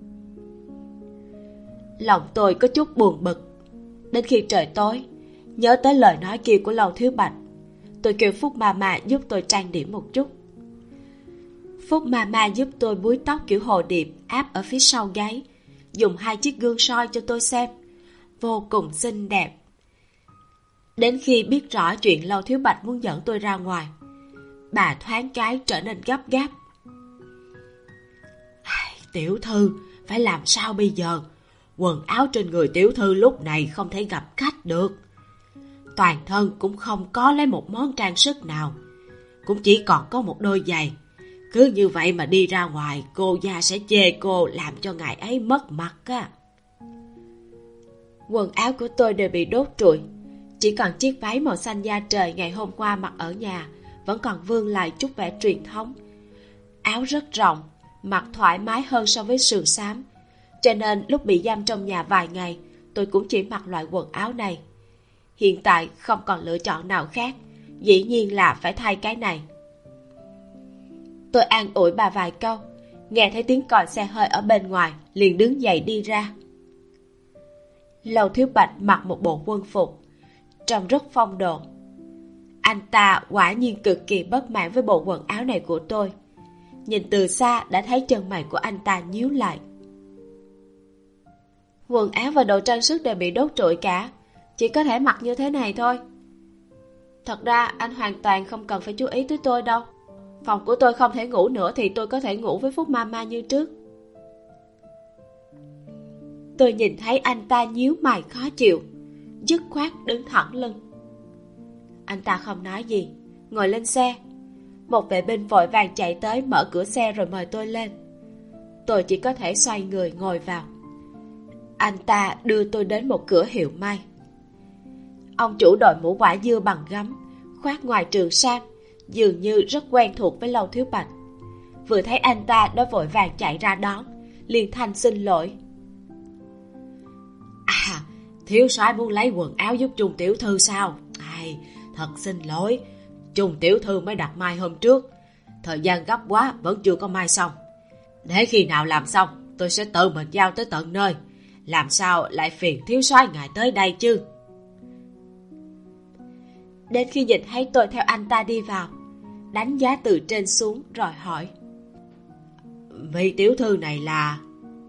Lòng tôi có chút buồn bực. Đến khi trời tối, nhớ tới lời nói kia của Lâu Thiếu Bạch, tôi kêu Phúc Mama giúp tôi trang điểm một chút. Phúc Mama giúp tôi búi tóc kiểu hồ điệp áp ở phía sau gáy, dùng 2 chiếc gương soi cho tôi xem, vô cùng xinh đẹp. Đến khi biết rõ chuyện Lâu Thiếu Bạch muốn dẫn tôi ra ngoài, bà thoáng cái trở nên gấp gáp. Tiểu thư, phải làm sao bây giờ? Quần áo trên người tiểu thư lúc này không thể gặp khách được. Toàn thân cũng không có lấy một món trang sức nào, cũng chỉ còn có một đôi giày. Cứ như vậy mà đi ra ngoài, cô gia sẽ chê cô làm cho ngài ấy mất mặt á. Quần áo của tôi đều bị đốt trụi, chỉ còn chiếc váy màu xanh da trời ngày hôm qua mặc ở nhà vẫn còn vương lại chút vẻ truyền thống. Áo rất rộng, mặc thoải mái hơn so với sườn xám, cho nên lúc bị giam trong nhà vài ngày, tôi cũng chỉ mặc loại quần áo này. Hiện tại không còn lựa chọn nào khác, dĩ nhiên là phải thay cái này. Tôi an ủi bà vài câu, nghe thấy tiếng còi xe hơi ở bên ngoài, liền đứng dậy đi ra. Lâu Thiếu Bạch mặc một bộ quân phục, trông rất phong độ. Anh ta quả nhiên cực kỳ bất mãn với bộ quần áo này của tôi. Nhìn từ xa đã thấy chân mày của anh ta nhíu lại. Quần áo và đồ trang sức đều bị đốt trụi cả, chỉ có thể mặc như thế này thôi. Thật ra anh hoàn toàn không cần phải chú ý tới tôi đâu. Phòng của tôi không thể ngủ nữa thì tôi có thể ngủ với Phúc Mama như trước. Tôi nhìn thấy anh ta nhíu mày khó chịu, dứt khoát đứng thẳng lưng. Anh ta không nói gì, ngồi lên xe. Một vệ binh vội vàng chạy tới mở cửa xe rồi mời tôi lên. Tôi chỉ có thể xoay người ngồi vào. Anh ta đưa tôi đến một cửa hiệu may. Ông chủ đội mũ vải dưa bằng gấm, khoác ngoài trường sam, dường như rất quen thuộc với Lâu Thiếu Bạch. Vừa thấy anh ta đã vội vàng chạy ra đón, liền thanh xin lỗi. Thiếu soái muốn lấy quần áo giúp Trung tiểu thư sao? Thật xin lỗi, Trung tiểu thư mới đặt mai hôm trước, thời gian gấp quá vẫn chưa có mai xong. Để khi nào làm xong tôi sẽ tự mình giao tới tận nơi, làm sao lại phiền thiếu soái ngài tới đây chứ? Đến khi nhìn thấy tôi theo anh ta đi vào, đánh giá từ trên xuống rồi hỏi, vị tiểu thư này là?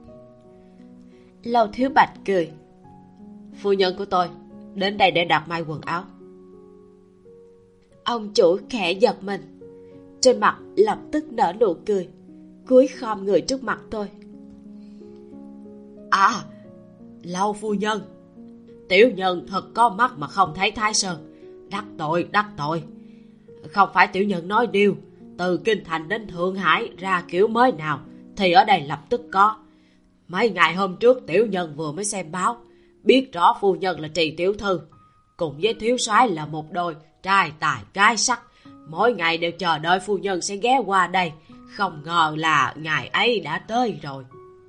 Lâu Thiếu Bạch cười, phu nhân của tôi đến đây để đặt may quần áo. Ông chủ khẽ giật mình, trên mặt lập tức nở nụ cười, cúi khom người trước mặt tôi. Lâu phu nhân, tiểu nhân thật có mắt mà không thấy Thái Sơn, đắc tội. Không phải tiểu nhân nói điều, từ Kinh Thành đến Thượng Hải ra kiểu mới nào thì ở đây lập tức có. Mấy ngày hôm trước tiểu nhân vừa mới xem báo, biết rõ phu nhân là Trì tiểu thư, cùng với thiếu soái là một đôi trai tài gái sắc, mỗi ngày đều chờ đợi phu nhân sẽ ghé qua đây, không ngờ là ngày ấy đã tới rồi.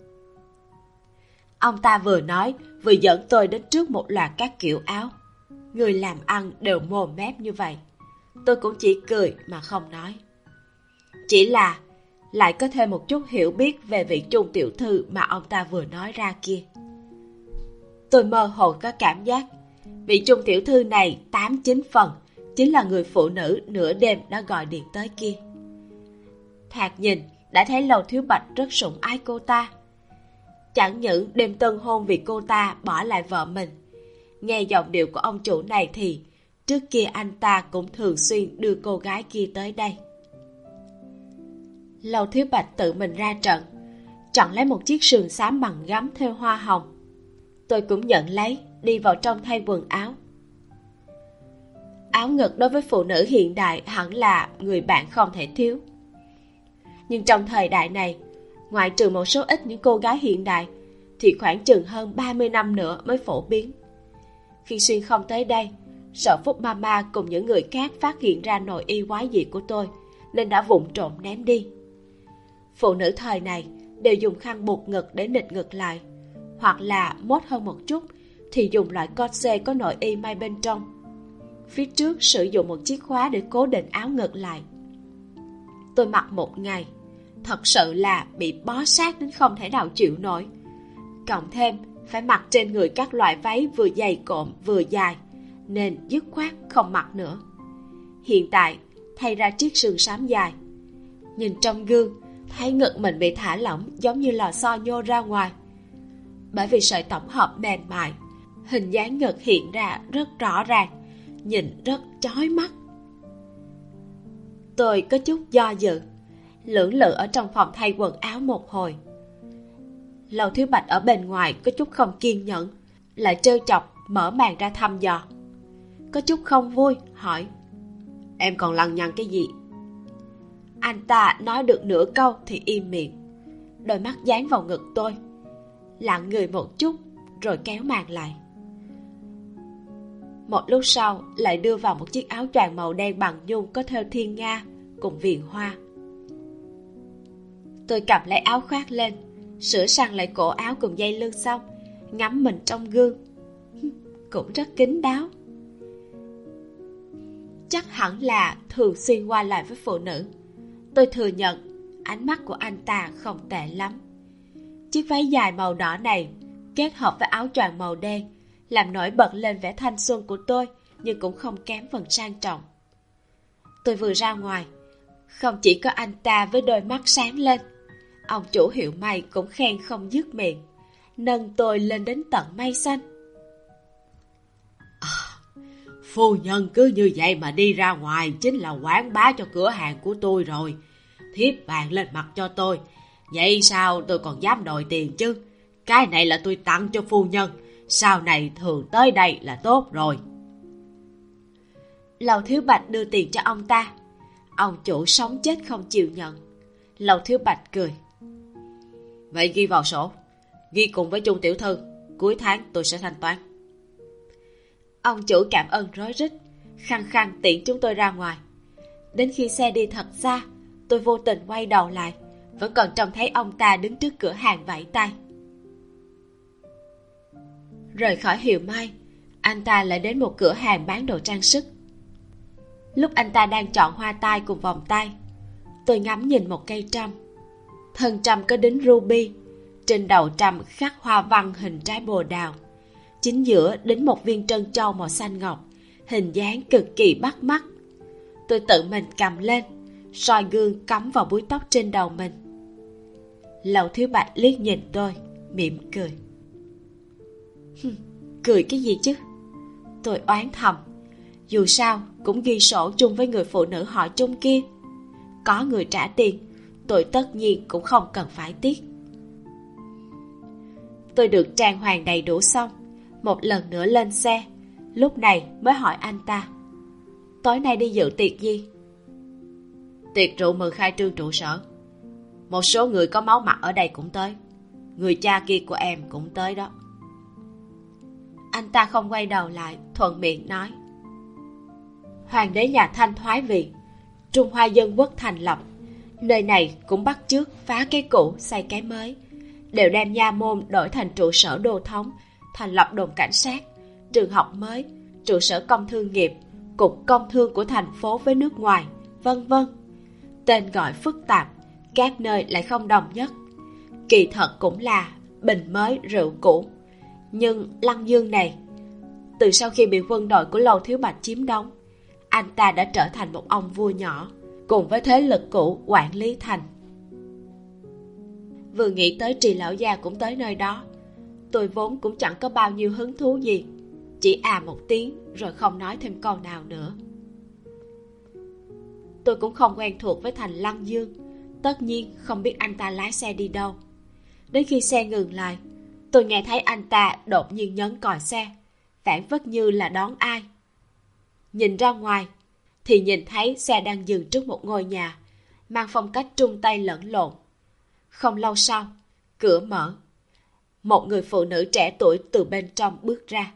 Ông ta vừa nói vừa dẫn tôi đến trước một loạt các kiểu áo. Người làm ăn đều mồm mép như vậy, tôi cũng chỉ cười mà không nói. Chỉ là lại có thêm một chút hiểu biết về vị Trung tiểu thư mà ông ta vừa nói ra kia. Tôi mơ hồ có cảm giác vị Trung tiểu thư này 8-9 phần chính là người phụ nữ nửa đêm đã gọi điện tới kia. Thoạt nhìn đã thấy Lầu Thiếu Bạch rất sủng ái cô ta. Chẳng những đêm tân hôn vì cô ta bỏ lại vợ mình, nghe giọng điệu của ông chủ này thì trước kia anh ta cũng thường xuyên đưa cô gái kia tới đây. Lầu Thiếu Bạch tự mình ra trận, chọn lấy một chiếc sườn xám bằng gấm thêu hoa hồng. Tôi cũng nhận lấy, đi vào trong thay quần áo. Áo ngực đối với phụ nữ hiện đại hẳn là người bạn không thể thiếu. Nhưng trong thời đại này, ngoại trừ một số ít những cô gái hiện đại, thì khoảng chừng hơn 30 năm nữa mới phổ biến. Khi Xuyên không tới đây, sợ Phúc Mama cùng những người khác phát hiện ra nội y quái dị của tôi, nên đã vụng trộm ném đi. Phụ nữ thời này đều dùng khăn buộc ngực để nịt ngực lại, hoặc là mốt hơn một chút thì dùng loại corset có nội y may bên trong. Phía trước sử dụng một chiếc khóa để cố định áo ngực lại. Tôi mặc một ngày, thật sự là bị bó sát đến không thể nào chịu nổi. Cộng thêm phải mặc trên người các loại váy vừa dày cộm vừa dài, nên dứt khoát không mặc nữa. Hiện tại thay ra chiếc sườn xám dài, nhìn trong gương thấy ngực mình bị thả lỏng giống như lò xo nhô ra ngoài. Bởi vì sợi tổng hợp mềm mại, hình dáng ngực hiện ra rất rõ ràng, nhìn rất chói mắt. Tôi có chút do dự, lưỡng lự ở trong phòng thay quần áo một hồi. Lầu Thiếu Bạch ở bên ngoài có chút không kiên nhẫn, lại trêu chọc mở màn ra thăm dò. Có chút không vui hỏi: "Em còn lằng nhằng cái gì?" Anh ta nói được nửa câu thì im miệng, đôi mắt dán vào ngực tôi, lặng người một chút rồi kéo màn lại. Một lúc sau lại đưa vào một chiếc áo choàng màu đen bằng nhung có thêu thiên nga cùng viền hoa. Tôi cầm lấy áo khoác lên, sửa sang lại cổ áo cùng dây lưng xong, ngắm mình trong gương. Cũng rất kín đáo. Chắc hẳn là thường xuyên qua lại với phụ nữ. Tôi thừa nhận ánh mắt của anh ta không tệ lắm. Chiếc váy dài màu đỏ này kết hợp với áo choàng màu đen làm nổi bật lên vẻ thanh xuân của tôi, nhưng cũng không kém phần sang trọng. Tôi vừa ra ngoài, không chỉ có anh ta với đôi mắt sáng lên, ông chủ hiệu may cũng khen không dứt miệng, nâng tôi lên đến tận mây xanh. Phu nhân cứ như vậy mà đi ra ngoài chính là quảng bá cho cửa hàng của tôi rồi. Thiếp vàng lên mặt cho tôi, vậy sao tôi còn dám đòi tiền chứ? Cái này là tôi tặng cho phu nhân, sau này thường tới đây là tốt rồi. Lầu Thiếu Bạch đưa tiền cho ông ta. Ông chủ sống chết không chịu nhận. Lầu Thiếu Bạch cười: "Vậy ghi vào sổ, ghi cùng với Trung tiểu thư, cuối tháng tôi sẽ thanh toán." Ông chủ cảm ơn rối rít, khăng khăng tiễn chúng tôi ra ngoài. Đến khi xe đi thật xa, tôi vô tình quay đầu lại, vẫn còn trông thấy ông ta đứng trước cửa hàng vẫy tay. Rời khỏi Hiệu Mai, anh ta lại đến một cửa hàng bán đồ trang sức. Lúc anh ta đang chọn hoa tai cùng vòng tay, tôi ngắm nhìn một cây trâm. Thân trâm có đính ruby, trên đầu trâm khắc hoa văn hình trái bồ đào, chính giữa đính một viên trân châu màu xanh ngọc, hình dáng cực kỳ bắt mắt. Tôi tự mình cầm lên, soi gương cắm vào búi tóc trên đầu mình. Lầu Thiếu Bạch liếc nhìn tôi, mỉm cười. Cười cái gì chứ? Tôi oán thầm. Dù sao cũng ghi sổ chung với người phụ nữ họ Trung kia. Có người trả tiền, tôi tất nhiên cũng không cần phải tiếc. Tôi được trang hoàng đầy đủ xong, một lần nữa lên xe. Lúc này mới hỏi anh ta: "Tối nay đi dự tiệc gì?" "Tiệc rượu mừng khai trương trụ sở. Một số người có máu mặt ở đây cũng tới. Người cha kia của em cũng tới đó." Anh ta không quay đầu lại, thuận miệng nói: "Hoàng đế nhà Thanh thoái vị, Trung Hoa Dân Quốc thành lập. Nơi này cũng bắt chước phá cái cũ xây cái mới, đều đem nha môn đổi thành trụ sở đô thống, thành lập đồn cảnh sát, trường học mới, trụ sở công thương nghiệp, cục công thương của thành phố với nước ngoài, vân vân. Tên gọi phức tạp, các nơi lại không đồng nhất. Kỳ thật cũng là bình mới rượu cũ. Nhưng Lăng Dương này, Từ sau khi bị quân đội của Lâu Thiếu Bạch chiếm đóng, anh ta đã trở thành một ông vua nhỏ, cùng với thế lực cũ quản lý thành. Vừa nghĩ tới Trì lão gia cũng tới nơi đó, tôi vốn cũng chẳng có bao nhiêu hứng thú gì, chỉ một tiếng rồi không nói thêm câu nào nữa. Tôi cũng không quen thuộc với thành Lăng Dương, tất nhiên không biết anh ta lái xe đi đâu. Đến khi xe ngừng lại, tôi nghe thấy anh ta đột nhiên nhấn còi xe, phảng phất như là đón ai. Nhìn ra ngoài thì nhìn thấy xe đang dừng trước một ngôi nhà mang phong cách Trung Tây lẫn lộn. Không lâu sau, cửa mở, một người phụ nữ trẻ tuổi từ bên trong bước ra.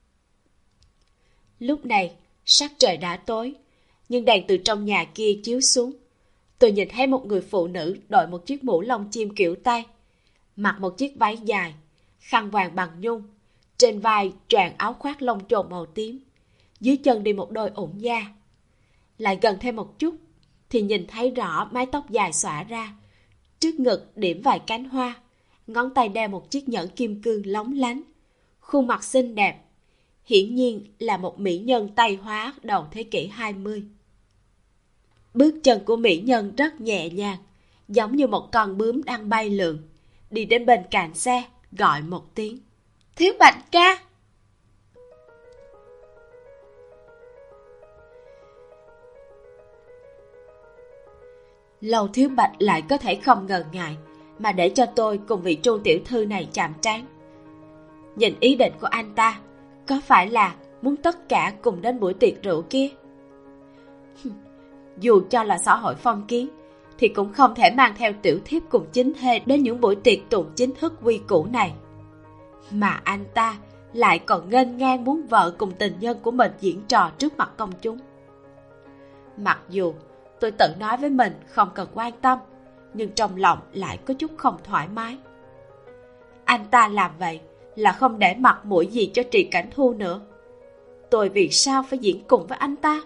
Lúc này sắc trời đã tối, nhưng đèn từ trong nhà kia chiếu xuống, tôi nhìn thấy một người phụ nữ đội một chiếc mũ lông chim kiểu Tây, mặc một chiếc váy dài, khăn vàng bằng nhung, trên vai choàng áo khoác lông trồn màu tím, dưới chân đi một đôi ủng da. Lại gần thêm một chút thì nhìn thấy rõ mái tóc dài xõa ra, trước ngực điểm vài cánh hoa, ngón tay đeo một chiếc nhẫn kim cương lóng lánh, khuôn mặt xinh đẹp, hiển nhiên là một mỹ nhân Tây hóa đầu thế kỷ 20. Bước chân của mỹ nhân rất nhẹ nhàng, giống như một con bướm đang bay lượn, đi đến bên cạnh xe, gọi một tiếng: "Thiếu Bạch ca!" Lầu Thiếu Bạch lại có thể không ngần ngại mà để cho tôi cùng vị Chu tiểu thư này chạm trán. Nhìn ý định của anh ta, có phải là muốn tất cả cùng đến buổi tiệc rượu kia? Dù cho là xã hội phong kiến thì cũng không thể mang theo tiểu thiếp cùng chính thê đến những buổi tiệc tùng chính thức quy củ này. Mà anh ta lại còn nghênh ngang muốn vợ cùng tình nhân của mình diễn trò trước mặt công chúng. Mặc dù tôi tự nói với mình không cần quan tâm, nhưng trong lòng lại có chút không thoải mái. Anh ta làm vậy là không để mặt mũi gì cho Trì Cảnh Thu nữa. Tôi vì sao phải diễn cùng với anh ta?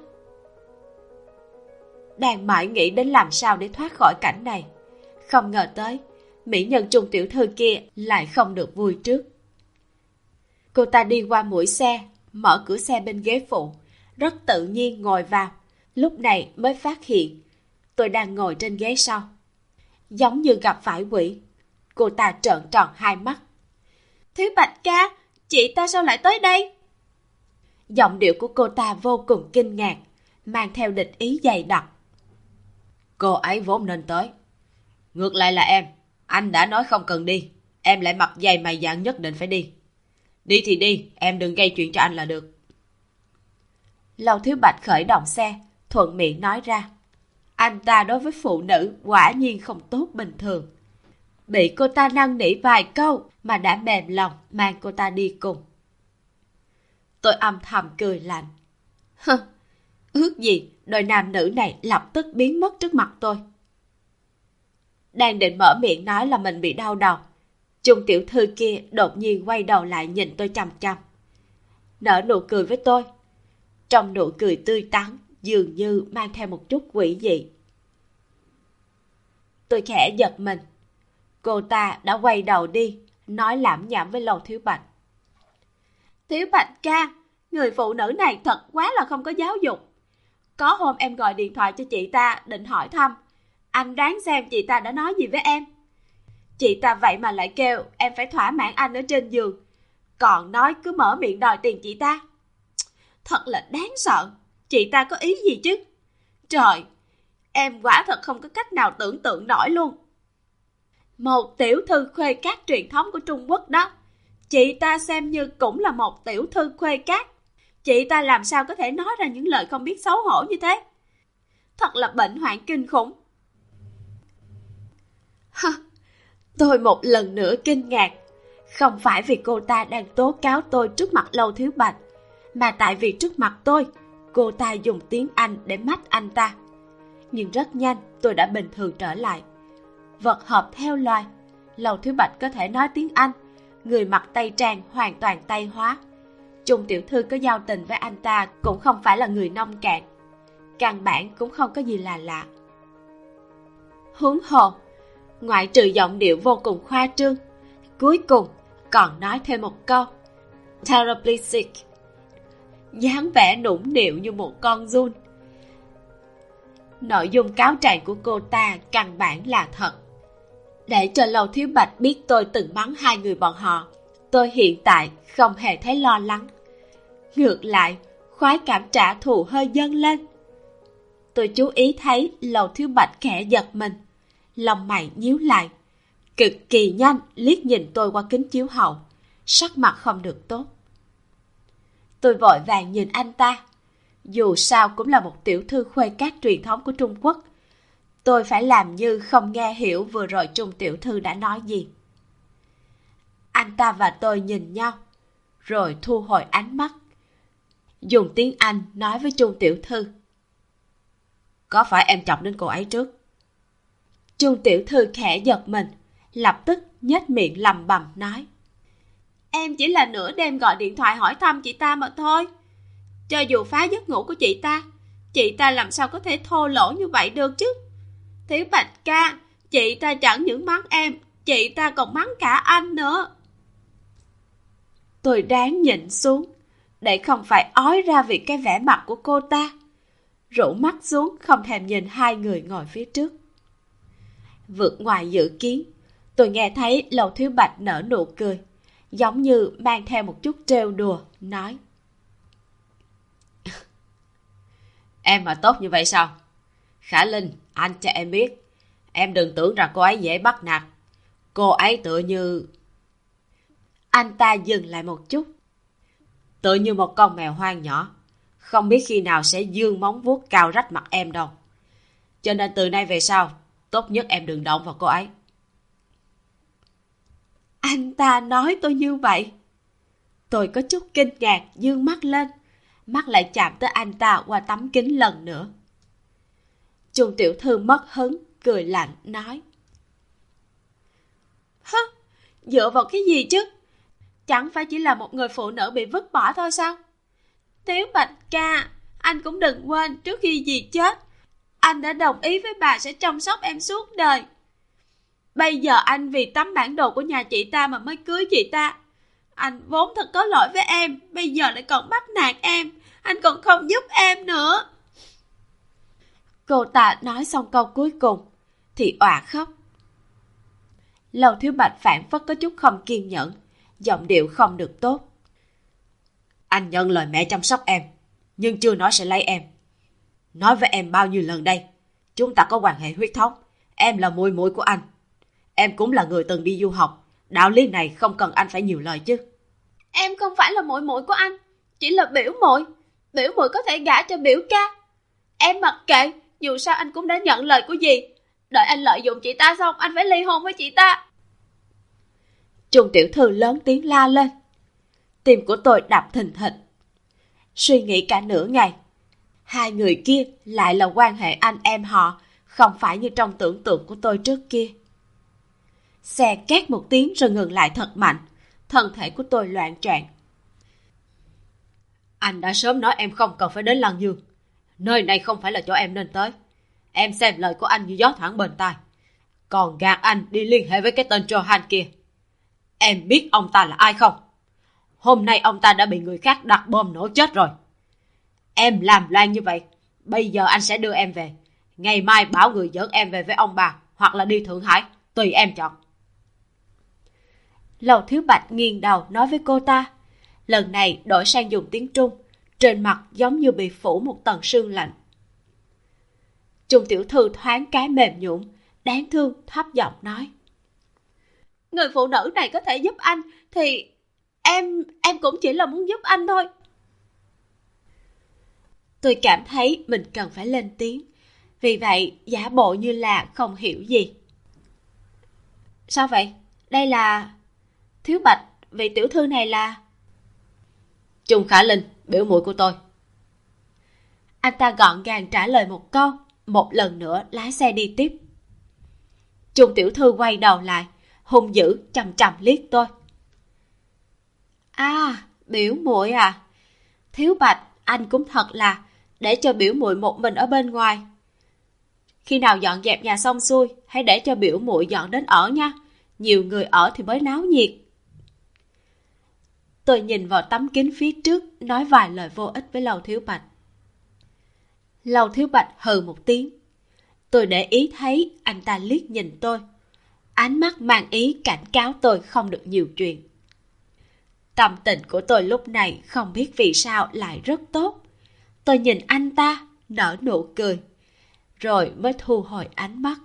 Đang mãi nghĩ đến làm sao để thoát khỏi cảnh này, không ngờ tới mỹ nhân Trung tiểu thư kia lại không được vui trước. Cô ta đi qua mũi xe, mở cửa xe bên ghế phụ, rất tự nhiên ngồi vào. Lúc này mới phát hiện tôi đang ngồi trên ghế sau. Giống như gặp phải quỷ, cô ta trợn tròn hai mắt. "Thiếu Bạch ca, chị ta sao lại tới đây?" Giọng điệu của cô ta vô cùng kinh ngạc, mang theo địch ý dày đặc. "Cô ấy vốn nên tới. Ngược lại là em, anh đã nói không cần đi, em lại mặt dày mày dạn nhất định phải đi. Đi thì đi, em đừng gây chuyện cho anh là được." Lầu Thiếu Bạch khởi động xe, thuận miệng nói ra. Anh ta đối với phụ nữ quả nhiên không tốt bình thường. Bị cô ta năn nỉ vài câu mà đã mềm lòng mang cô ta đi cùng. Tôi âm thầm cười lạnh. Ước gì đôi nam nữ này lập tức biến mất trước mặt tôi. Đang định mở miệng nói là mình bị đau đầu, Trung tiểu thư kia đột nhiên quay đầu lại nhìn tôi chằm chằm, nở nụ cười với tôi. Trong nụ cười tươi tắn dường như mang theo một chút quỷ dị. Tôi khẽ giật mình. Cô ta đã quay đầu đi, nói lảm nhảm với Lầu Thiếu Bạch. "Thiếu Bạch ca, người phụ nữ này thật quá là không có giáo dục. Có hôm em gọi điện thoại cho chị ta định hỏi thăm, anh đoán xem chị ta đã nói gì với em. Chị ta vậy mà lại kêu em phải thỏa mãn anh ở trên giường, còn nói cứ mở miệng đòi tiền chị ta. Thật là đáng sợ. Chị ta có ý gì chứ? Trời, em quả thật không có cách nào tưởng tượng nổi luôn. Một tiểu thư khuê các truyền thống của Trung Quốc đó, chị ta xem như cũng là một tiểu thư khuê các. Chị ta làm sao có thể nói ra những lời không biết xấu hổ như thế? Thật là bệnh hoạn kinh khủng." Tôi một lần nữa kinh ngạc. Không phải vì cô ta đang tố cáo tôi trước mặt Lầu Thiếu Bạch, mà tại vì trước mặt tôi, cô ta dùng tiếng Anh để mách anh ta. Nhưng rất nhanh tôi đã bình thường trở lại. Vật hợp theo loài, Lầu Thiếu Bạch có thể nói tiếng Anh, người mặc Tây trang hoàn toàn Tây hóa. Trung tiểu thư có giao tình với anh ta cũng không phải là người nông cạn, căn bản cũng không có gì là lạ. Huống hồ, ngoại trừ giọng điệu vô cùng khoa trương, cuối cùng còn nói thêm một câu "terribly sick", dáng vẻ nũng nịu như một con giun. Nội dung cáo trạng của cô ta căn bản là thật. Để cho Lầu Thiếu Bạch biết tôi từng mắng hai người bọn họ, tôi hiện tại không hề thấy lo lắng. Ngược lại, khoái cảm trả thù hơi dâng lên. Tôi chú ý thấy Lầu Thiếu Bạch khẽ giật mình, lông mày nhíu lại, cực kỳ nhanh liếc nhìn tôi qua kính chiếu hậu, sắc mặt không được tốt. Tôi vội vàng nhìn anh ta. Dù sao cũng là một tiểu thư khuê các truyền thống của Trung Quốc, tôi phải làm như không nghe hiểu vừa rồi Trung tiểu thư đã nói gì. Anh ta và tôi nhìn nhau, rồi thu hồi ánh mắt, dùng tiếng Anh nói với Trung tiểu thư: Có phải em chọc đến cô ấy trước? Trung tiểu thư khẽ giật mình, lập tức nhếch miệng lầm bầm nói: Em chỉ là nửa đêm gọi điện thoại hỏi thăm chị ta mà thôi. Cho dù phá giấc ngủ của chị ta làm sao có thể thô lỗ như vậy được chứ? Thiếu Bạch ca, chị ta chẳng những mắng em, chị ta còn mắng cả anh nữa. Tôi ráng nhịn xuống, để không phải ói ra vì cái vẻ mặt của cô ta, rũ mắt xuống không thèm nhìn hai người ngồi phía trước. Vượt ngoài dự kiến, tôi nghe thấy Lầu Thiếu Bạch nở nụ cười, giống như mang theo một chút trêu đùa, nói: Em mà tốt như vậy sao? Khả Linh, anh cho em biết, em đừng tưởng rằng cô ấy dễ bắt nạt. Cô ấy tựa như... Anh ta dừng lại một chút. Tựa như một con mèo hoang nhỏ, không biết khi nào sẽ giương móng vuốt cào rách mặt em đâu. Cho nên từ nay về sau, tốt nhất em đừng động vào cô ấy. Anh ta nói tôi như vậy. Tôi có chút kinh ngạc, dương mắt lên, mắt lại chạm tới anh ta qua tấm kính lần nữa. Trung tiểu thư mất hứng, cười lạnh nói: Hứ, dựa vào cái gì chứ? Chẳng phải chỉ là một người phụ nữ bị vứt bỏ thôi sao? Thiếu Bạch ca, anh cũng đừng quên trước khi dì chết, anh đã đồng ý với bà sẽ chăm sóc em suốt đời. Bây giờ anh vì tấm bản đồ của nhà chị ta mà mới cưới chị ta. Anh vốn thật có lỗi với em, bây giờ lại còn bắt nạt em, anh còn không giúp em nữa. Cô ta nói xong câu cuối cùng thì òa khóc. Lầu Thiếu Bạch phản phất có chút không kiên nhẫn, giọng điệu không được tốt. Anh nhận lời mẹ chăm sóc em, nhưng chưa nói sẽ lấy em. Nói với em bao nhiêu lần đây, chúng ta có quan hệ huyết thống, em là muội muội của anh. Em cũng là người từng đi du học, đạo lý này không cần anh phải nhiều lời chứ. Em không phải là muội muội của anh, chỉ là biểu muội. Biểu muội có thể gả cho biểu ca. Em mặc kệ, dù sao anh cũng đã nhận lời của dì. Đợi anh lợi dụng chị ta xong, anh phải ly hôn với chị ta. Trung tiểu thư lớn tiếng la lên. Tim của tôi đập thình thịch. Suy nghĩ cả nửa ngày, hai người kia lại là quan hệ anh em họ, không phải như trong tưởng tượng của tôi trước kia. Xe két một tiếng rồi ngừng lại thật mạnh, thân thể của tôi loạng choạng. Anh đã sớm nói em không cần phải đến Lăng Dương, nơi này không phải là chỗ em nên tới. Em xem lời của anh như gió thoảng bên tai, còn gạt anh đi liên hệ với cái tên Johan kia. Em biết ông ta là ai không? Hôm nay ông ta đã bị người khác đặt bom nổ chết rồi. Em làm loạn như vậy, bây giờ anh sẽ đưa em về. Ngày mai bảo người dẫn em về với ông bà, hoặc là đi Thượng Hải, tùy em chọn. Lầu Thiếu Bạch nghiêng đầu nói với cô ta, lần này đổi sang dùng tiếng Trung, trên mặt giống như bị phủ một tầng sương lạnh. Trung tiểu thư thoáng cái mềm nhũn, đáng thương thấp giọng nói: Người phụ nữ này có thể giúp anh thì em cũng chỉ là muốn giúp anh thôi. Tôi cảm thấy mình cần phải lên tiếng, vì vậy giả bộ như là không hiểu gì. Sao vậy? Đây là... Thiếu Bạch, vị tiểu thư này là... Trung Khả Linh, biểu muội của tôi. Anh ta gọn gàng trả lời một câu, một lần nữa lái xe đi tiếp. Trung tiểu thư quay đầu lại, hung dữ chằm chằm liếc tôi. À, biểu muội à? Thiếu Bạch, anh cũng thật là để cho biểu muội một mình ở bên ngoài. Khi nào dọn dẹp nhà xong xuôi, hãy để cho biểu muội dọn đến ở nha. Nhiều người ở thì mới náo nhiệt. Tôi nhìn vào tấm kính phía trước, nói vài lời vô ích với Lầu Thiếu Bạch. Lầu Thiếu Bạch hừ một tiếng. Tôi để ý thấy anh ta liếc nhìn tôi, ánh mắt mang ý cảnh cáo tôi không được nhiều chuyện. Tâm tình của tôi lúc này không biết vì sao lại rất tốt. Tôi nhìn anh ta, nở nụ cười, rồi mới thu hồi ánh mắt.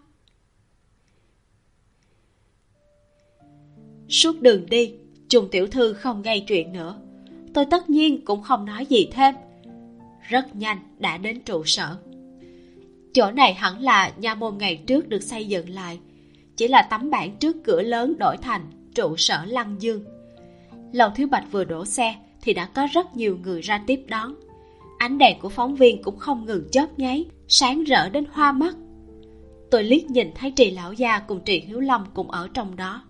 Suốt đường đi, Trung tiểu thư không gây chuyện nữa. Tôi tất nhiên cũng không nói gì thêm. Rất nhanh đã đến trụ sở. Chỗ này hẳn là nha môn ngày trước được xây dựng lại, chỉ là tấm bảng trước cửa lớn đổi thành trụ sở Lăng Dương. Lầu Thiếu Bạch vừa đổ xe thì đã có rất nhiều người ra tiếp đón. Ánh đèn của phóng viên cũng không ngừng chớp nháy, sáng rỡ đến hoa mắt. Tôi liếc nhìn thấy Trì lão gia cùng Trì Hiếu Lâm cũng ở trong đó.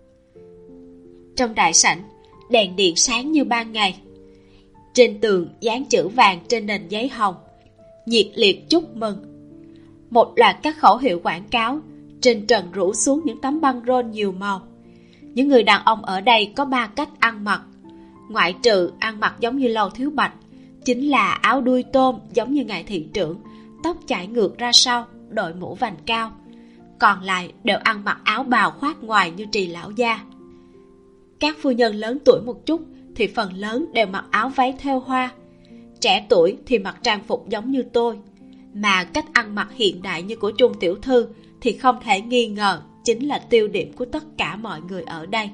Trong đại sảnh, đèn điện sáng như ban ngày. Trên tường dán chữ vàng trên nền giấy hồng, nhiệt liệt chúc mừng. Một loạt các khẩu hiệu quảng cáo, trên trần rủ xuống những tấm băng rôn nhiều màu. Những người đàn ông ở đây có 3 cách ăn mặc. Ngoại trừ ăn mặc giống như Lầu Thiếu Bạch, chính là áo đuôi tôm giống như ngài thị trưởng, tóc chải ngược ra sau, đội mũ vành cao. Còn lại đều ăn mặc áo bào khoác ngoài như Trì lão gia. Các phu nhân lớn tuổi một chút thì phần lớn đều mặc áo váy thêu hoa. Trẻ tuổi thì mặc trang phục giống như tôi. Mà cách ăn mặc hiện đại như của Trung tiểu thư thì không thể nghi ngờ chính là tiêu điểm của tất cả mọi người ở đây.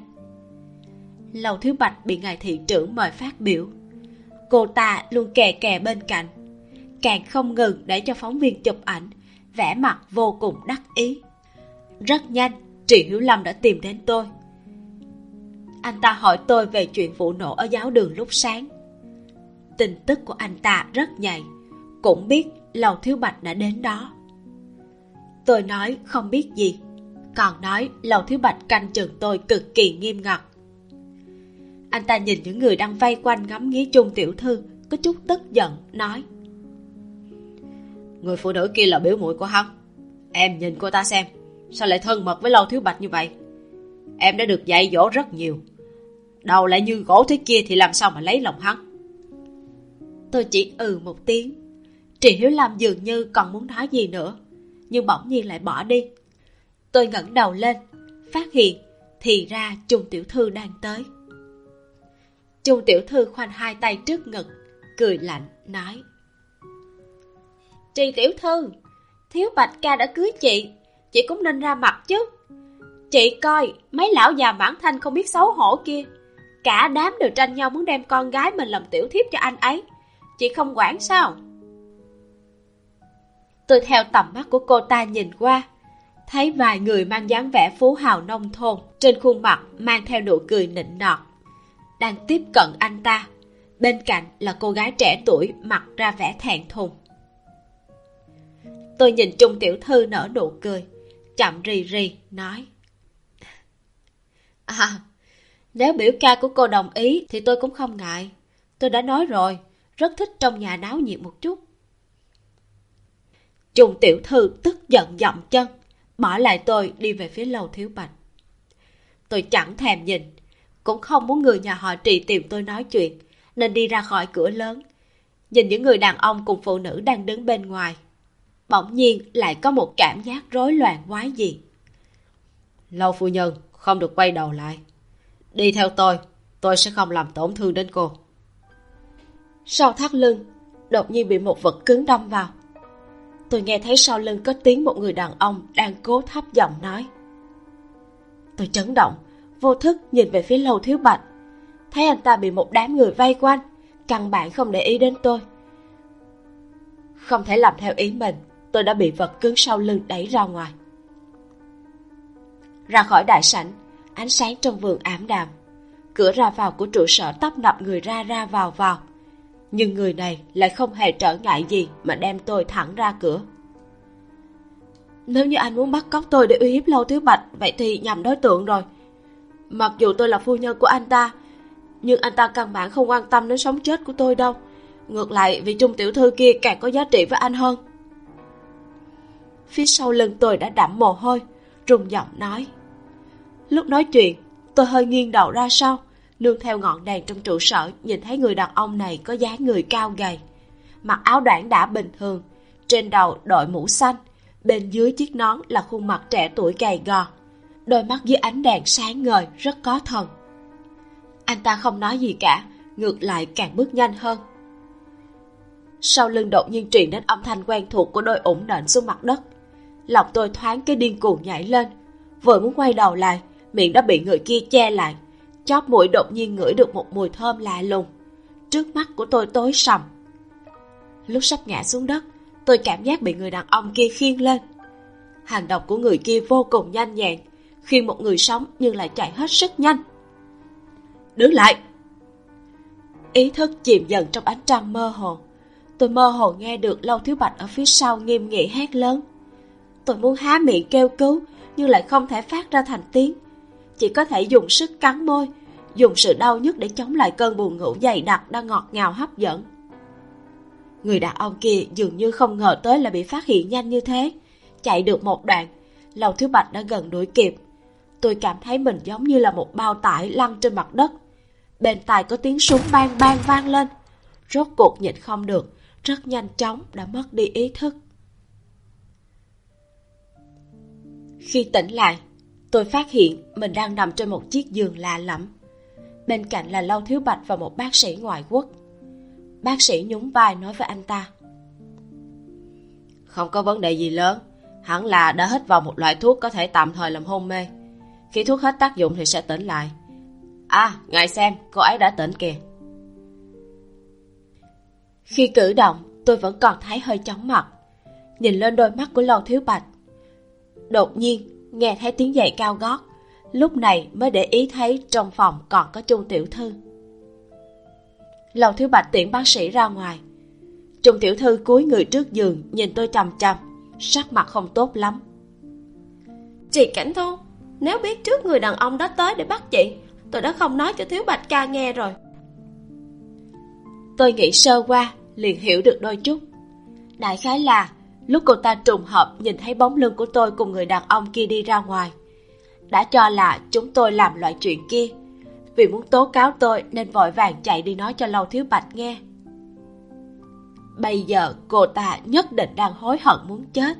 Lầu Thiếu Bạch bị ngài thị trưởng mời phát biểu. Cô ta luôn kè kè bên cạnh, càng không ngừng để cho phóng viên chụp ảnh, vẻ mặt vô cùng đắc ý. Rất nhanh, Trì Hiếu Lâm đã tìm đến tôi. Anh ta hỏi tôi về chuyện vụ nổ ở giáo đường lúc sáng. Tin tức của anh ta rất nhạy, cũng biết Lầu Thiếu Bạch đã đến đó. Tôi nói không biết gì, còn nói Lầu Thiếu Bạch canh chừng tôi cực kỳ nghiêm ngặt. Anh ta nhìn những người đang vây quanh ngắm nghía Trung tiểu thư, có chút tức giận, nói: Người phụ nữ kia là biểu muội của hắn. Em nhìn cô ta xem, sao lại thân mật với Lầu Thiếu Bạch như vậy? Em đã được dạy dỗ rất nhiều, đầu lại như gỗ thế kia thì làm sao mà lấy lòng hắn? Tôi chỉ một tiếng. Trì Hiếu Lâm dường như còn muốn nói gì nữa, nhưng bỗng nhiên lại bỏ đi. Tôi ngẩng đầu lên, phát hiện thì ra Trung tiểu thư đang tới. Trung tiểu thư khoanh hai tay trước ngực, cười lạnh nói: Trì tiểu thư, Thiếu Bạch ca đã cưới chị cũng nên ra mặt chứ. Chị coi mấy lão già Mãn Thanh không biết xấu hổ kia, cả đám đều tranh nhau muốn đem con gái mình làm tiểu thiếp cho anh ấy, chị không quản sao? Tôi theo tầm mắt của cô ta nhìn qua, thấy vài người mang dáng vẻ phú hào nông thôn, trên khuôn mặt mang theo nụ cười nịnh nọt, đang tiếp cận anh ta. Bên cạnh là cô gái trẻ tuổi mặc ra vẻ thẹn thùng. Tôi nhìn Trung tiểu thư nở nụ cười, chậm rì rì nói: Nếu biểu ca của cô đồng ý thì tôi cũng không ngại. Tôi đã nói rồi, rất thích trong nhà náo nhiệt một chút. Trung tiểu thư tức giận dậm chân, bỏ lại tôi đi về phía Lầu Thiếu Bạch. Tôi chẳng thèm nhìn, cũng không muốn người nhà họ Trì tìm tôi nói chuyện, nên đi ra khỏi cửa lớn, nhìn những người đàn ông cùng phụ nữ đang đứng bên ngoài. Bỗng nhiên lại có một cảm giác rối loạn quái dị. Lâu phu nhân không được quay đầu lại, đi theo tôi sẽ không làm tổn thương đến cô. Sau thắt lưng đột nhiên bị một vật cứng đâm vào. Tôi nghe thấy sau lưng có tiếng một người đàn ông đang cố thấp giọng nói. Tôi chấn động, vô thức nhìn về phía Lầu Thiếu Bạch, thấy anh ta bị một đám người vây quanh, căn bản không để ý đến tôi. Không thể làm theo ý mình, tôi đã bị vật cứng sau lưng đẩy ra ngoài. Ra khỏi đại sảnh, ánh sáng trong vườn ảm đạm, cửa ra vào của trụ sở tấp nập người ra vào. Nhưng người này lại không hề trở ngại gì mà đem tôi thẳng ra cửa. Nếu như anh muốn bắt cóc tôi để uy hiếp Lầu Thiếu Bạch, vậy thì nhầm đối tượng rồi. Mặc dù tôi là phu nhân của anh ta, nhưng anh ta căn bản không quan tâm đến sống chết của tôi đâu. Ngược lại, vị Trung tiểu thư kia càng có giá trị với anh hơn. Phía sau lưng tôi đã đẫm mồ hôi, run giọng nói. Lúc nói chuyện, tôi hơi nghiêng đầu ra sau, nương theo ngọn đèn trong trụ sở nhìn thấy người đàn ông này có dáng người cao gầy, mặc áo đoản đã bình thường, trên đầu đội mũ xanh, bên dưới chiếc nón là khuôn mặt trẻ tuổi gầy gò, đôi mắt dưới ánh đèn sáng ngời rất có thần. Anh ta không nói gì cả, ngược lại càng bước nhanh hơn. Sau lưng đột nhiên truyền đến âm thanh quen thuộc của đôi ủng nện xuống mặt đất. Lòng tôi thoáng cái điên cuồng nhảy lên, vừa muốn quay đầu lại, miệng đã bị người kia che lại. Chóp mũi đột nhiên ngửi được một mùi thơm lạ lùng. Trước mắt của tôi tối sầm. Lúc sắp ngã xuống đất, tôi cảm giác bị người đàn ông kia khiêng lên. Hành động của người kia vô cùng nhanh nhẹn, khiêng một người sống nhưng lại chạy hết sức nhanh. Đứng lại! Ý thức chìm dần trong ánh trăng mơ hồ. Tôi mơ hồ nghe được Lâu Thiếu Bạch ở phía sau nghiêm nghị hét lớn. Tôi muốn há miệng kêu cứu, nhưng lại không thể phát ra thành tiếng. Chỉ có thể dùng sức cắn môi, dùng sự đau nhức để chống lại cơn buồn ngủ dày đặc đang ngọt ngào hấp dẫn. Người đàn ông kia dường như không ngờ tới là bị phát hiện nhanh như thế. Chạy được một đoạn, Lâu Thiếu Bạch đã gần đuổi kịp. Tôi cảm thấy mình giống như là một bao tải lăn trên mặt đất. Bên tai có tiếng súng bang bang vang lên. Rốt cuộc nhịn không được, rất nhanh chóng đã mất đi ý thức. Khi tỉnh lại, tôi phát hiện mình đang nằm trên một chiếc giường lạ lẫm. Bên cạnh là Lâu Thiếu Bạch và một bác sĩ ngoại quốc. Bác sĩ nhún vai nói với anh ta: Không có vấn đề gì lớn, hẳn là đã hít vào một loại thuốc có thể tạm thời làm hôn mê. Khi thuốc hết tác dụng thì sẽ tỉnh lại. À, ngài xem, cô ấy đã tỉnh kìa. Khi cử động, tôi vẫn còn thấy hơi chóng mặt. Nhìn lên đôi mắt của Lâu Thiếu Bạch, đột nhiên nghe thấy tiếng giày cao gót. Lúc này mới để ý thấy trong phòng còn có Trung tiểu thư. Lâu Thiếu Bạch tiễn bác sĩ ra ngoài. Trung tiểu thư cúi người trước giường nhìn tôi chằm chằm, sắc mặt không tốt lắm. Chị Cảnh Thu, nếu biết trước người đàn ông đó tới để bắt chị, tôi đã không nói cho Thiếu Bạch ca nghe rồi. Tôi nghĩ sơ qua liền hiểu được đôi chút. Đại khái là lúc cô ta trùng hợp nhìn thấy bóng lưng của tôi cùng người đàn ông kia đi ra ngoài, đã cho là chúng tôi làm loại chuyện kia. Vì muốn tố cáo tôi nên vội vàng chạy đi nói cho Lâu Thiếu Bạch nghe. Bây giờ cô ta nhất định đang hối hận muốn chết.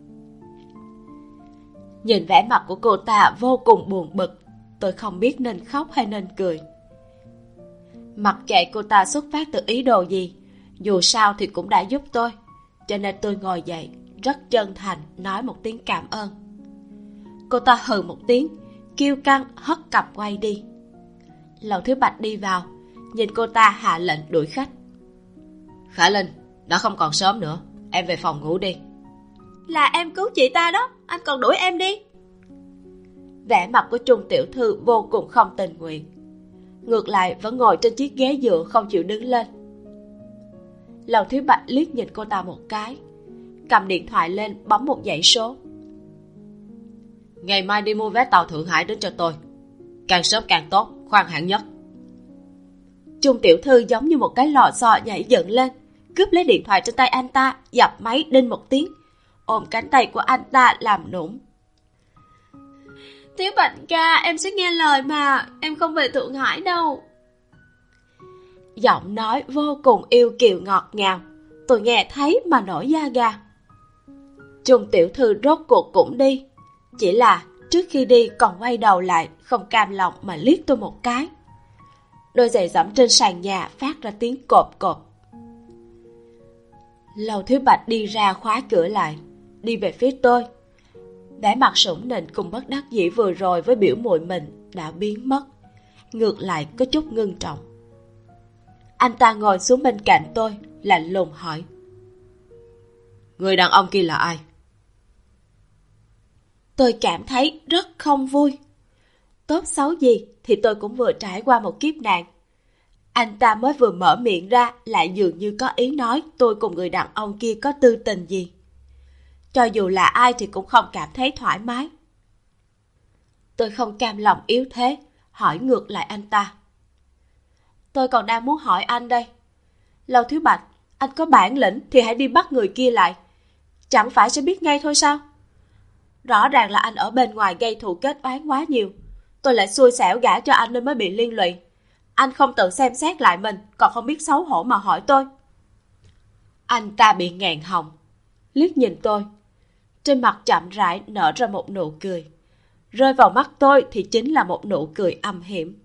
Nhìn vẻ mặt của cô ta vô cùng buồn bực, tôi không biết nên khóc hay nên cười. Mặc kệ cô ta xuất phát từ ý đồ gì, dù sao thì cũng đã giúp tôi, cho nên tôi ngồi dậy rất chân thành nói một tiếng cảm ơn. Cô ta hừ một tiếng, kiêu căng hất cằm quay đi. Lâu Thiếu Bạch đi vào, nhìn cô ta hạ lệnh đuổi khách. Khả Linh, đã không còn sớm nữa, em về phòng ngủ đi. Là em cứu chị ta đó, anh còn đuổi em đi. Vẻ mặt của Trung tiểu thư vô cùng không tình nguyện, ngược lại vẫn ngồi trên chiếc ghế dựa không chịu đứng lên. Lâu Thiếu Bạch liếc nhìn cô ta một cái, cầm điện thoại lên bấm một dãy số. Ngày mai đi mua vé tàu Thượng Hải đến cho tôi, càng sớm càng tốt, khoan hạng nhất. Trung tiểu thư giống như một cái lò xo nhảy dựng lên, cướp lấy điện thoại trên tay anh ta, dập máy đinh một tiếng, ôm cánh tay của anh ta làm nũng. Thiếu Bạch ca, em sẽ nghe lời mà, em không về Thượng Hải đâu. Giọng nói vô cùng yêu kiều ngọt ngào, tôi nghe thấy mà nổi da gà. Trung tiểu thư rốt cuộc cũng đi, chỉ là trước khi đi còn quay đầu lại không cam lòng mà liếc tôi một cái. Đôi giày dẫm trên sàn nhà phát ra tiếng cộp cộp. Lâu Thiếu Bạch đi ra khóa cửa lại, đi về phía tôi. Vẻ mặt sủng nịnh cùng bất đắc dĩ vừa rồi với biểu muội mình đã biến mất, ngược lại có chút ngưng trọng. Anh ta ngồi xuống bên cạnh tôi, lạnh lùng hỏi: Người đàn ông kia là ai? Tôi cảm thấy rất không vui. Tốt xấu gì thì tôi cũng vừa trải qua một kiếp nạn. Anh ta mới vừa mở miệng ra lại dường như có ý nói tôi cùng người đàn ông kia có tư tình gì. Cho dù là ai thì cũng không cảm thấy thoải mái. Tôi không cam lòng yếu thế, hỏi ngược lại anh ta. Tôi còn đang muốn hỏi anh đây. Lâu Thiếu Bạch, anh có bản lĩnh thì hãy đi bắt người kia lại, chẳng phải sẽ biết ngay thôi sao? Rõ ràng là anh ở bên ngoài gây thù kết oán quá nhiều, tôi lại xui xẻo gả cho anh nên mới bị liên lụy. Anh không tự xem xét lại mình, còn không biết xấu hổ mà hỏi tôi. Anh ta bị nghẹn họng, liếc nhìn tôi. Trên mặt chậm rãi nở ra một nụ cười. Rơi vào mắt tôi thì chính là một nụ cười âm hiểm.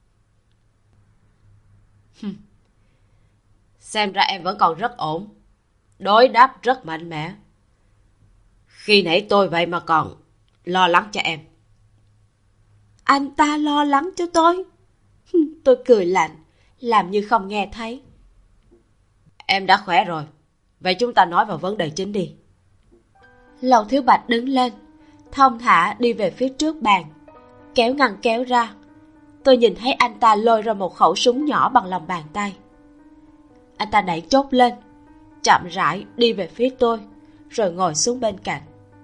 Xem ra em vẫn còn rất ổn. Đối đáp rất mạnh mẽ. Khi nãy tôi vậy mà còn lo lắng cho em. Anh ta lo lắng cho tôi? Tôi cười lạnh, làm như không nghe thấy. Em đã khỏe rồi. Vậy chúng ta nói vào vấn đề chính đi. Lầu Thiếu Bạch đứng lên, thong thả đi về phía trước bàn, kéo ngăn kéo ra. Tôi nhìn thấy anh ta lôi ra một khẩu súng nhỏ bằng lòng bàn tay. Anh ta đẩy chốt lên, chậm rãi đi về phía tôi, rồi ngồi xuống bên cạnh.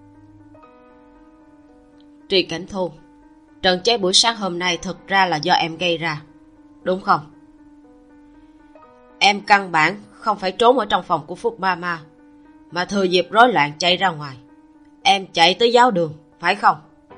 Tri Cảnh Thu, trận cháy buổi sáng hôm nay thực ra là do em gây ra, đúng không? Em căn bản không phải trốn ở trong phòng của Phúc Mama, mà thừa dịp rối loạn chạy ra ngoài. Em chạy tới giáo đường, phải không?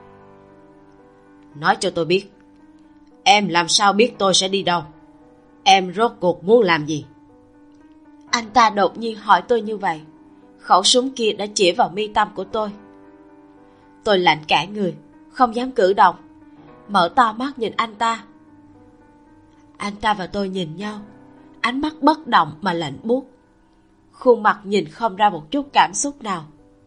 Nói cho tôi biết, em làm sao biết tôi sẽ đi đâu? Em rốt cuộc muốn làm gì? Anh ta đột nhiên hỏi tôi như vậy. Khẩu súng kia đã chỉ vào mi tâm của tôi. Tôi lạnh cả người, không dám cử động, mở to mắt nhìn anh ta. Anh ta và tôi nhìn nhau, ánh mắt bất động mà lạnh buốt. Khuôn mặt nhìn không ra một chút cảm xúc nào.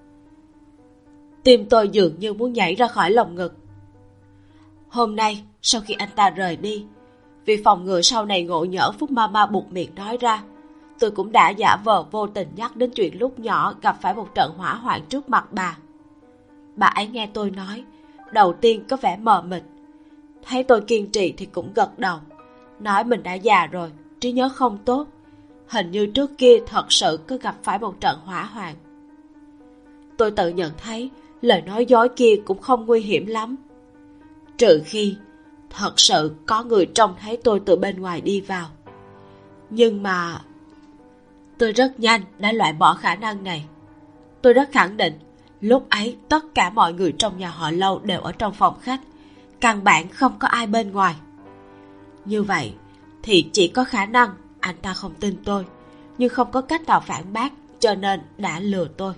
Tim tôi dường như muốn nhảy ra khỏi lồng ngực. Hôm nay, sau khi anh ta rời đi, vì phòng ngừa sau này ngộ nhỡ Phúc Mama buộc miệng nói ra, tôi cũng đã giả vờ vô tình nhắc đến chuyện lúc nhỏ gặp phải một trận hỏa hoạn trước mặt bà. Bà ấy nghe tôi nói, đầu tiên có vẻ mờ mịt. Thấy tôi kiên trì thì cũng gật đầu, nói mình đã già rồi, trí nhớ không tốt. Hình như trước kia thật sự có gặp phải một trận hỏa hoạn. Tôi tự nhận thấy lời nói dối kia cũng không nguy hiểm lắm, trừ khi thật sự có người trông thấy tôi từ bên ngoài đi vào. Nhưng mà tôi rất nhanh đã loại bỏ khả năng này. Tôi rất khẳng định lúc ấy tất cả mọi người trong nhà họ Lâu đều ở trong phòng khách, căn bản không có ai bên ngoài. Như vậy thì chỉ có khả năng anh ta không tin tôi, nhưng không có cách nào phản bác, cho nên đã lừa tôi.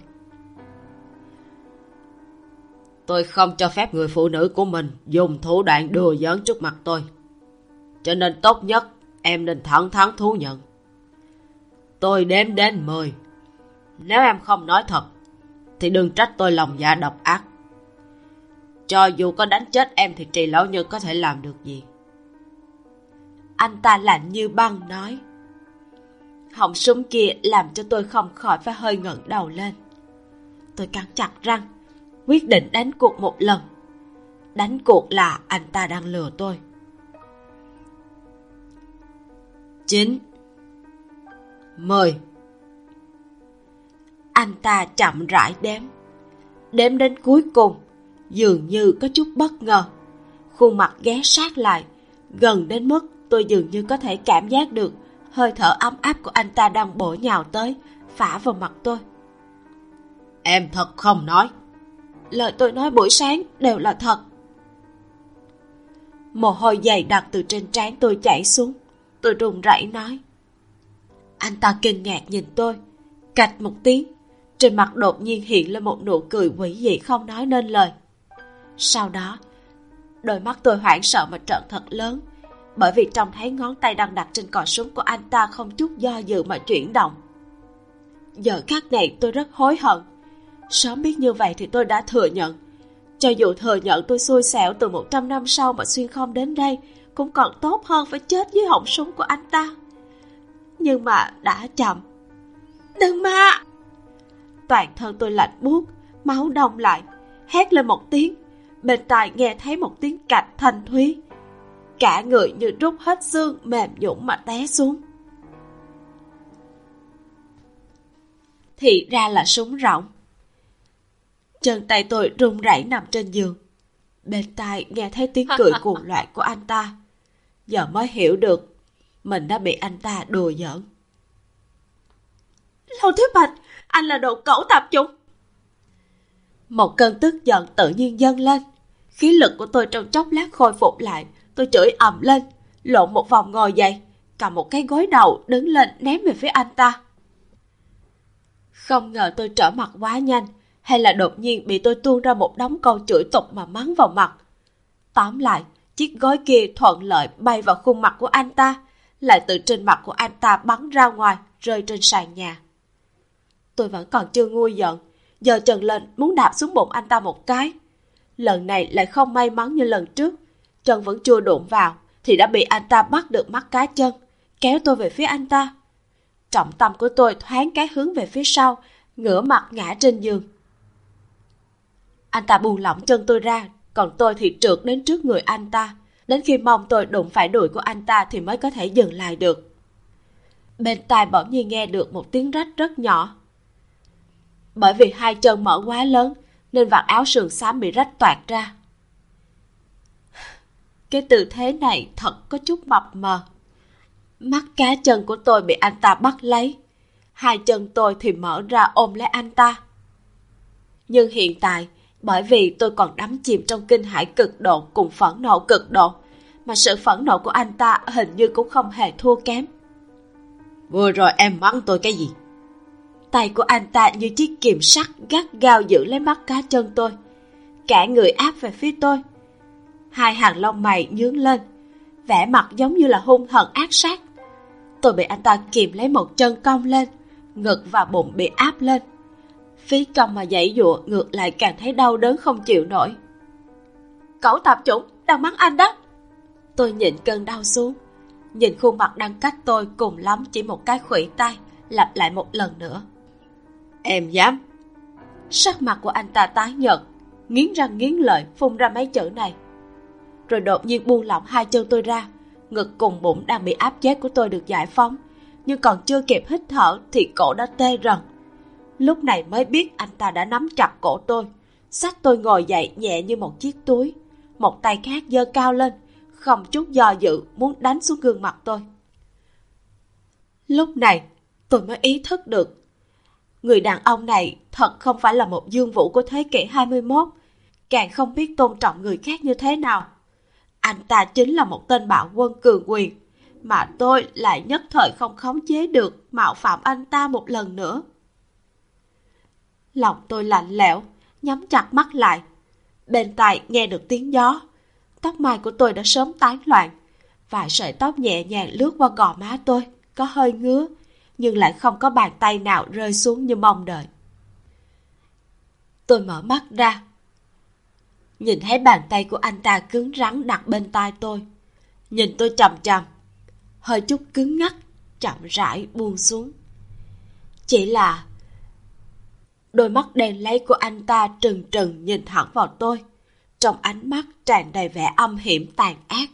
Tôi không cho phép người phụ nữ của mình dùng thủ đoạn đùa giỡn trước mặt tôi. Cho nên tốt nhất em nên thẳng thắn thú nhận. Tôi đếm đến 10. Nếu em không nói thật thì đừng trách tôi lòng dạ độc ác. Cho dù có đánh chết em thì Trì Lão Nhân có thể làm được gì? Anh ta lạnh như băng nói. Họng súng kia làm cho tôi không khỏi phải hơi ngẩng đầu lên. Tôi cắn chặt răng, quyết định đánh cuộc một lần. Đánh cuộc là anh ta đang lừa tôi. 9 10. Anh ta chậm rãi đếm đến cuối cùng, dường như có chút bất ngờ. Khuôn mặt ghé sát lại, gần đến mức tôi dường như có thể cảm giác được hơi thở ấm áp của anh ta đang bổ nhào tới, phả vào mặt tôi. Em thật không nói? Lời tôi nói buổi sáng đều là thật. Mồ hôi dày đặc từ trên trán tôi chảy xuống. Tôi run rẩy nói. Anh ta kinh ngạc nhìn tôi, cạch một tiếng, trên mặt đột nhiên hiện lên một nụ cười quỷ dị không nói nên lời. Sau đó, đôi mắt tôi hoảng sợ mà trợn thật lớn, bởi vì trông thấy ngón tay đang đặt trên cò súng của anh ta không chút do dự mà chuyển động. Giờ khắc này tôi rất hối hận. Sớm biết như vậy thì tôi đã thừa nhận. Cho dù thừa nhận tôi xui xẻo từ 100 năm sau mà xuyên không đến đây, cũng còn tốt hơn phải chết dưới họng súng của anh ta. Nhưng mà đã chậm. Đừng mà! Toàn thân tôi lạnh buốt, máu đông lại, hét lên một tiếng. Bên tai nghe thấy một tiếng cạch thanh thúy. Cả người như rút hết xương, mềm nhũn mà té xuống. Thì ra là súng rỗng. Chân tay tôi run rẩy nằm trên giường. Bên tai nghe thấy tiếng cười cuồng loạn của anh ta. Giờ mới hiểu được mình đã bị anh ta đùa giỡn. Lâu Thiếu Bạch, anh là đồ cẩu tạp chủng. Một cơn tức giận tự nhiên dâng lên. Khí lực của tôi trong chốc lát khôi phục lại. Tôi chửi ầm lên, lộn một vòng ngồi dậy, cầm một cái gối đầu đứng lên ném về phía anh ta. Không ngờ tôi trở mặt quá nhanh, hay là đột nhiên bị tôi tuôn ra một đống câu chửi tục mà mắng vào mặt. Tóm lại, chiếc gối kia thuận lợi bay vào khuôn mặt của anh ta, lại từ trên mặt của anh ta bắn ra ngoài, rơi trên sàn nhà. Tôi vẫn còn chưa nguôi giận, giơ chân lên muốn đạp xuống bụng anh ta một cái. Lần này lại không may mắn như lần trước, chân vẫn chưa đụng vào thì đã bị anh ta bắt được mắt cá chân, kéo tôi về phía anh ta. Trọng tâm của tôi thoáng cái hướng về phía sau, ngửa mặt ngã trên giường. Anh ta buông lỏng chân tôi ra, còn tôi thì trượt đến trước người anh ta. Đến khi mông tôi đụng phải đùi của anh ta thì mới có thể dừng lại được. Bên tai bỗng nhiên nghe được một tiếng rách rất nhỏ. Bởi vì hai chân mở quá lớn nên vạt áo sườn xám bị rách toạc ra. Cái tư thế này thật có chút mập mờ. Mắt cá chân của tôi bị anh ta bắt lấy, hai chân tôi thì mở ra ôm lấy anh ta. Nhưng hiện tại, bởi vì tôi còn đắm chìm trong kinh hãi cực độ cùng phẫn nộ cực độ, mà sự phẫn nộ của anh ta hình như cũng không hề thua kém. Vừa rồi em mắng tôi cái gì? Tay của anh ta như chiếc kìm sắt gắt gao giữ lấy mắt cá chân tôi, cả người áp về phía tôi. Hai hàng lông mày nhướng lên, vẻ mặt giống như là hung hận ác sát. Tôi bị anh ta kìm lấy một chân cong lên, ngực và bụng bị áp lên. Phí công mà giãy giụa, ngược lại càng thấy đau đớn không chịu nổi. Cẩu tạp chủng, đang mắng anh đó. Tôi nhịn cơn đau xuống, nhìn khuôn mặt đang cách tôi cùng lắm chỉ một cái khuỷu tay, lặp lại một lần nữa. Em dám? Sắc mặt của anh ta tái nhợt, nghiến răng nghiến lợi phun ra mấy chữ này. Rồi đột nhiên buông lỏng hai chân tôi ra. Ngực cùng bụng đang bị áp chế của tôi được giải phóng, nhưng còn chưa kịp hít thở thì cổ đã tê rần. Lúc này mới biết anh ta đã nắm chặt cổ tôi, xách tôi ngồi dậy nhẹ như một chiếc túi, một tay khác giơ cao lên, không chút do dự muốn đánh xuống gương mặt tôi. Lúc này tôi mới ý thức được, người đàn ông này thật không phải là một Dương Vũ của thế kỷ 21, càng không biết tôn trọng người khác như thế nào. Anh ta chính là một tên bạo quân cường quyền, mà tôi lại nhất thời không khống chế được, mạo phạm anh ta một lần nữa. Lòng tôi lạnh lẽo, nhắm chặt mắt lại. Bên tai nghe được tiếng gió. Tóc mai của tôi đã sớm tán loạn. Vài sợi tóc nhẹ nhàng lướt qua gò má tôi, có hơi ngứa, nhưng lại không có bàn tay nào rơi xuống như mong đợi. Tôi mở mắt ra, nhìn thấy bàn tay của anh ta cứng rắn đặt bên tai tôi. Nhìn tôi chằm chằm, hơi chút cứng ngắc, chậm rãi buông xuống. Chỉ là đôi mắt đen láy của anh ta trừng trừng nhìn thẳng vào tôi, trong ánh mắt tràn đầy vẻ âm hiểm tàn ác.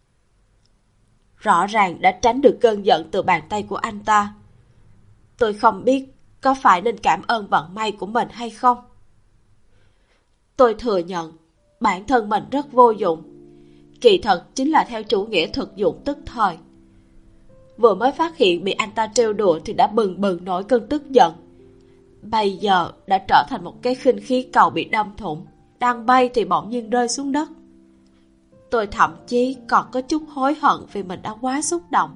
Rõ ràng đã tránh được cơn giận từ bàn tay của anh ta. Tôi không biết có phải nên cảm ơn vận may của mình hay không. Tôi thừa nhận bản thân mình rất vô dụng, kỳ thật chính là theo chủ nghĩa thực dụng tức thời. Vừa mới phát hiện bị anh ta trêu đùa thì đã bừng bừng nổi cơn tức giận. Bây giờ đã trở thành một cái khinh khí cầu bị đâm thủng, đang bay thì bỗng nhiên rơi xuống đất. Tôi thậm chí còn có chút hối hận vì mình đã quá xúc động.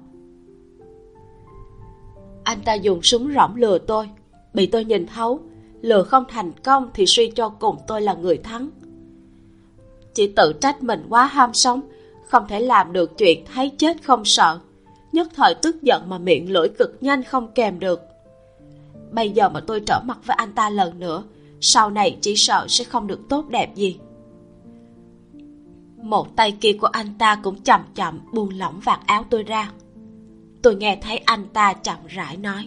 Anh ta dùng súng rỗng lừa tôi, bị tôi nhìn thấu. Lừa không thành công thì suy cho cùng tôi là người thắng. Chỉ tự trách mình quá ham sống, không thể làm được chuyện thấy chết không sợ, nhất thời tức giận mà miệng lưỡi cực nhanh không kèm được. Bây giờ mà tôi trở mặt với anh ta lần nữa, sau này chỉ sợ sẽ không được tốt đẹp gì. Một tay kia của anh ta cũng chậm chậm buông lỏng vạt áo tôi ra. Tôi nghe thấy anh ta chậm rãi nói: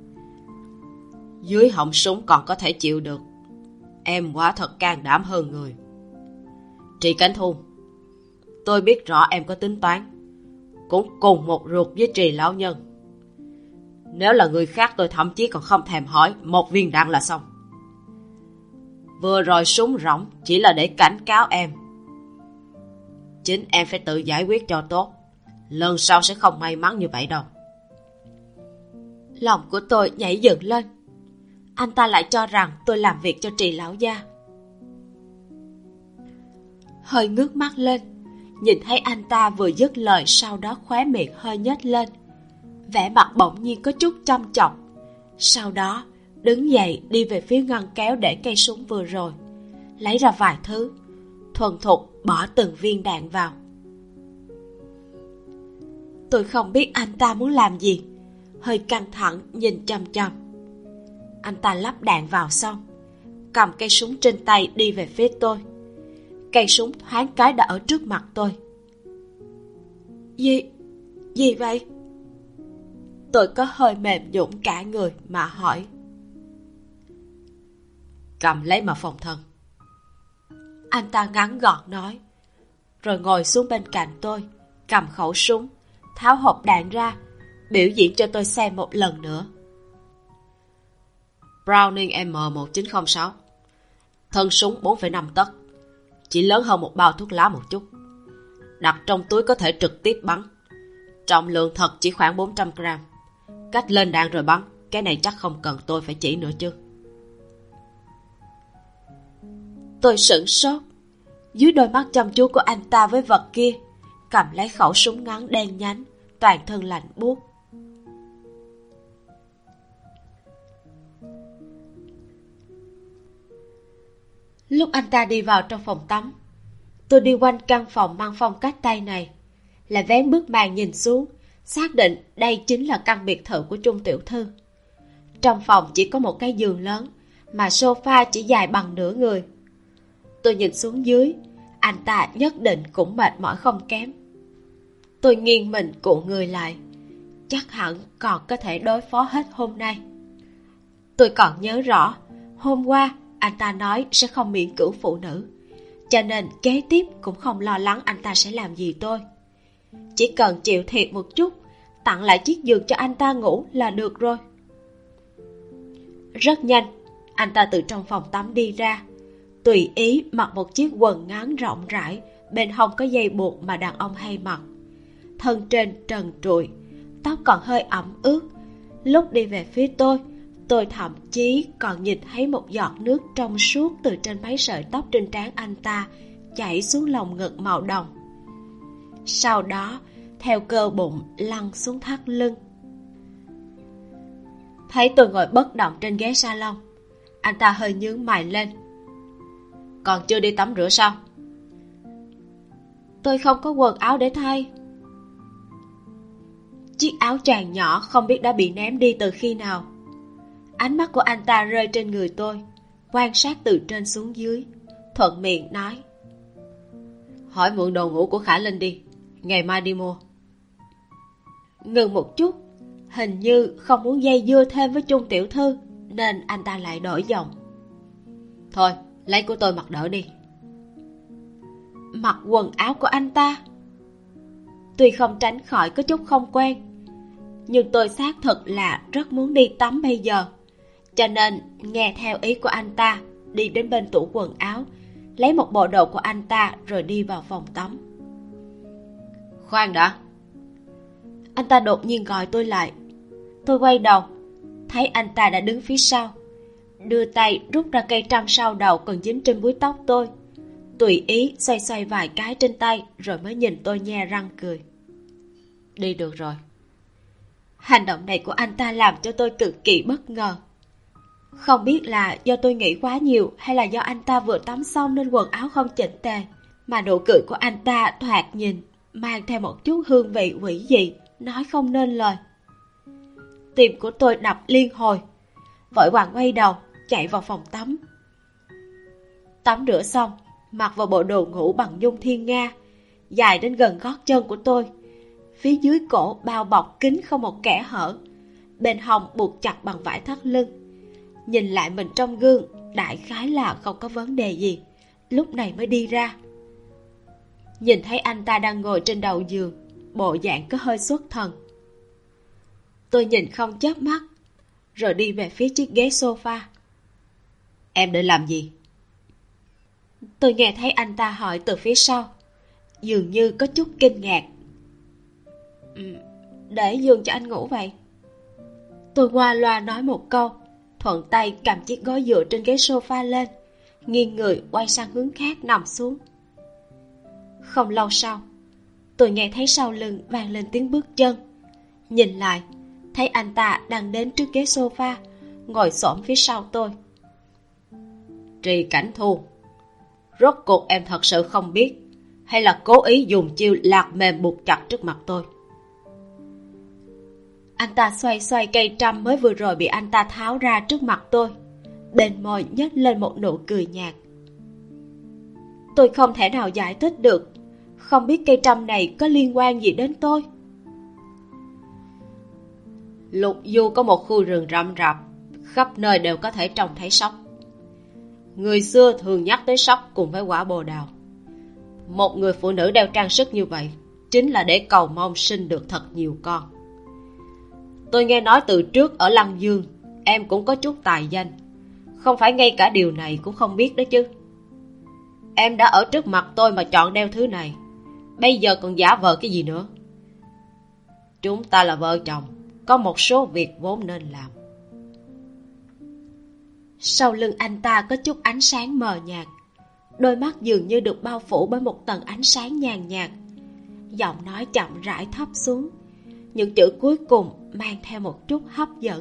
Dưới họng súng còn có thể chịu được, em quả thật can đảm hơn người. Trì Cảnh Thu, tôi biết rõ em có tính toán, cũng cùng một ruột với Trì lão nhân. Nếu là người khác tôi thậm chí còn không thèm hỏi, một viên đạn là xong. Vừa rồi súng rỗng chỉ là để cảnh cáo em. Chính em phải tự giải quyết cho tốt, lần sau sẽ không may mắn như vậy đâu. Lòng của tôi nhảy dựng lên. Anh ta lại cho rằng tôi làm việc cho Trì lão gia. Hơi ngước mắt lên, nhìn thấy anh ta vừa dứt lời, sau đó khóe miệng hơi nhếch lên, vẻ mặt bỗng nhiên có chút châm chọc. Sau đó đứng dậy đi về phía ngăn kéo để cây súng vừa rồi, lấy ra vài thứ, thuần thục bỏ từng viên đạn vào. Tôi không biết anh ta muốn làm gì, hơi căng thẳng nhìn chằm chằm. Anh ta lắp đạn vào xong, cầm cây súng trên tay đi về phía tôi. Cây súng thoáng cái đã ở trước mặt tôi. Gì vậy? Tôi có hơi mềm nhũn cả người mà hỏi. Cầm lấy mà phòng thân. Anh ta ngắn gọn nói, rồi ngồi xuống bên cạnh tôi, cầm khẩu súng, tháo hộp đạn ra, biểu diễn cho tôi xem một lần nữa. Browning M1906, thân súng 4,5 tấc, chỉ lớn hơn một bao thuốc lá một chút. Đặt trong túi có thể trực tiếp bắn. Trọng lượng thật chỉ khoảng 400 gram. Cách lên đạn rồi bắn, cái này chắc không cần tôi phải chỉ nữa chứ. Tôi sửng sốt. Dưới đôi mắt chăm chú của anh ta với vật kia, cầm lấy khẩu súng ngắn đen nhánh, toàn thân lạnh buốt. Lúc anh ta đi vào trong phòng tắm, tôi đi quanh căn phòng mang phong cách Tây này, lại vén bức màn nhìn xuống, xác định đây chính là căn biệt thự của Trung tiểu thư. Trong phòng chỉ có một cái giường lớn, mà sofa chỉ dài bằng nửa người. Tôi nhìn xuống dưới, anh ta nhất định cũng mệt mỏi không kém. Tôi nghiêng mình cuộn người lại, chắc hẳn còn có thể đối phó hết hôm nay. Tôi còn nhớ rõ, hôm qua anh ta nói sẽ không miễn cưỡng phụ nữ, cho nên kế tiếp cũng không lo lắng anh ta sẽ làm gì tôi. Chỉ cần chịu thiệt một chút, tặng lại chiếc giường cho anh ta ngủ là được rồi. Rất nhanh, anh ta từ trong phòng tắm đi ra, tùy ý mặc một chiếc quần ngắn rộng rãi, bên hông có dây buộc mà đàn ông hay mặc. Thân trên trần trụi, tóc còn hơi ẩm ướt. Lúc đi về phía tôi thậm chí còn nhìn thấy một giọt nước trong suốt từ trên mấy sợi tóc trên trán anh ta chảy xuống lồng ngực màu đồng, sau đó theo cơ bụng lăn xuống thắt lưng. Thấy tôi ngồi bất động trên ghế salon, anh ta hơi nhướng mày lên. Còn chưa đi tắm rửa sao? Tôi không có quần áo để thay. Chiếc áo choàng nhỏ không biết đã bị ném đi từ khi nào. Ánh mắt của anh ta rơi trên người tôi, quan sát từ trên xuống dưới, thuận miệng nói. Hỏi mượn đồ ngủ của Khả Linh đi, ngày mai đi mua. Ngừng một chút, hình như không muốn dây dưa thêm với Trung tiểu thư, nên anh ta lại đổi giọng. Thôi, lấy của tôi mặc đỡ đi. Mặc quần áo của anh ta? Tuy không tránh khỏi có chút không quen, nhưng tôi xác thực là rất muốn đi tắm bây giờ, cho nên nghe theo ý của anh ta, đi đến bên tủ quần áo, lấy một bộ đồ của anh ta rồi đi vào phòng tắm. Khoan đã. Anh ta đột nhiên gọi tôi lại. Tôi quay đầu, thấy anh ta đã đứng phía sau, đưa tay rút ra cây trâm sau đầu còn dính trên búi tóc tôi, tùy ý xoay xoay vài cái trên tay, rồi mới nhìn tôi nhe răng cười. Đi được rồi. Hành động này của anh ta làm cho tôi cực kỳ bất ngờ. Không biết là do tôi nghĩ quá nhiều, hay là do anh ta vừa tắm xong nên quần áo không chỉnh tề, mà nụ cười của anh ta thoạt nhìn mang theo một chút hương vị quỷ dị, nói không nên lời. Tim của tôi đập liên hồi, vội vàng quay đầu chạy vào phòng tắm. Tắm rửa xong, mặc vào bộ đồ ngủ bằng nhung thiên nga, dài đến gần gót chân của tôi, phía dưới cổ bao bọc kín không một kẽ hở, bên hông buộc chặt bằng vải thắt lưng. Nhìn lại mình trong gương, đại khái là không có vấn đề gì, lúc này mới đi ra. Nhìn thấy anh ta đang ngồi trên đầu giường, bộ dạng có hơi xuất thần. Tôi nhìn không chớp mắt, rồi đi về phía chiếc ghế sofa. Em định làm gì? Tôi nghe thấy anh ta hỏi từ phía sau, dường như có chút kinh ngạc. Để giường cho anh ngủ vậy. Tôi qua loa nói một câu, thuận tay cầm chiếc gối dựa trên ghế sofa lên, nghiêng người quay sang hướng khác nằm xuống. Không lâu sau, tôi nghe thấy sau lưng vang lên tiếng bước chân. Nhìn lại, thấy anh ta đang đến trước ghế sofa, ngồi xổm phía sau tôi. Trì Cảnh Thu, rốt cuộc em thật sự không biết, hay là cố ý dùng chiêu lạc mềm buộc chặt trước mặt tôi? Anh ta xoay xoay cây trăm mới vừa rồi bị anh ta tháo ra trước mặt tôi, bên môi nhếch lên một nụ cười nhạt. Tôi không thể nào giải thích được, không biết cây trăm này có liên quan gì đến tôi. Lục Du có một khu rừng rậm rạp, khắp nơi đều có thể trông thấy sóc. Người xưa thường nhắc tới sóc cùng với quả bồ đào. Một người phụ nữ đeo trang sức như vậy chính là để cầu mong sinh được thật nhiều con. Tôi nghe nói từ trước ở Lăng Dương em cũng có chút tài danh, không phải ngay cả điều này cũng không biết đó chứ. Em đã ở trước mặt tôi mà chọn đeo thứ này, bây giờ còn giả vờ cái gì nữa? Chúng ta là vợ chồng, có một số việc vốn nên làm. Sau lưng anh ta có chút ánh sáng mờ nhạt, đôi mắt dường như được bao phủ bởi một tầng ánh sáng nhàn nhạt. Giọng nói chậm rãi thấp xuống, những chữ cuối cùng mang theo một chút hấp dẫn.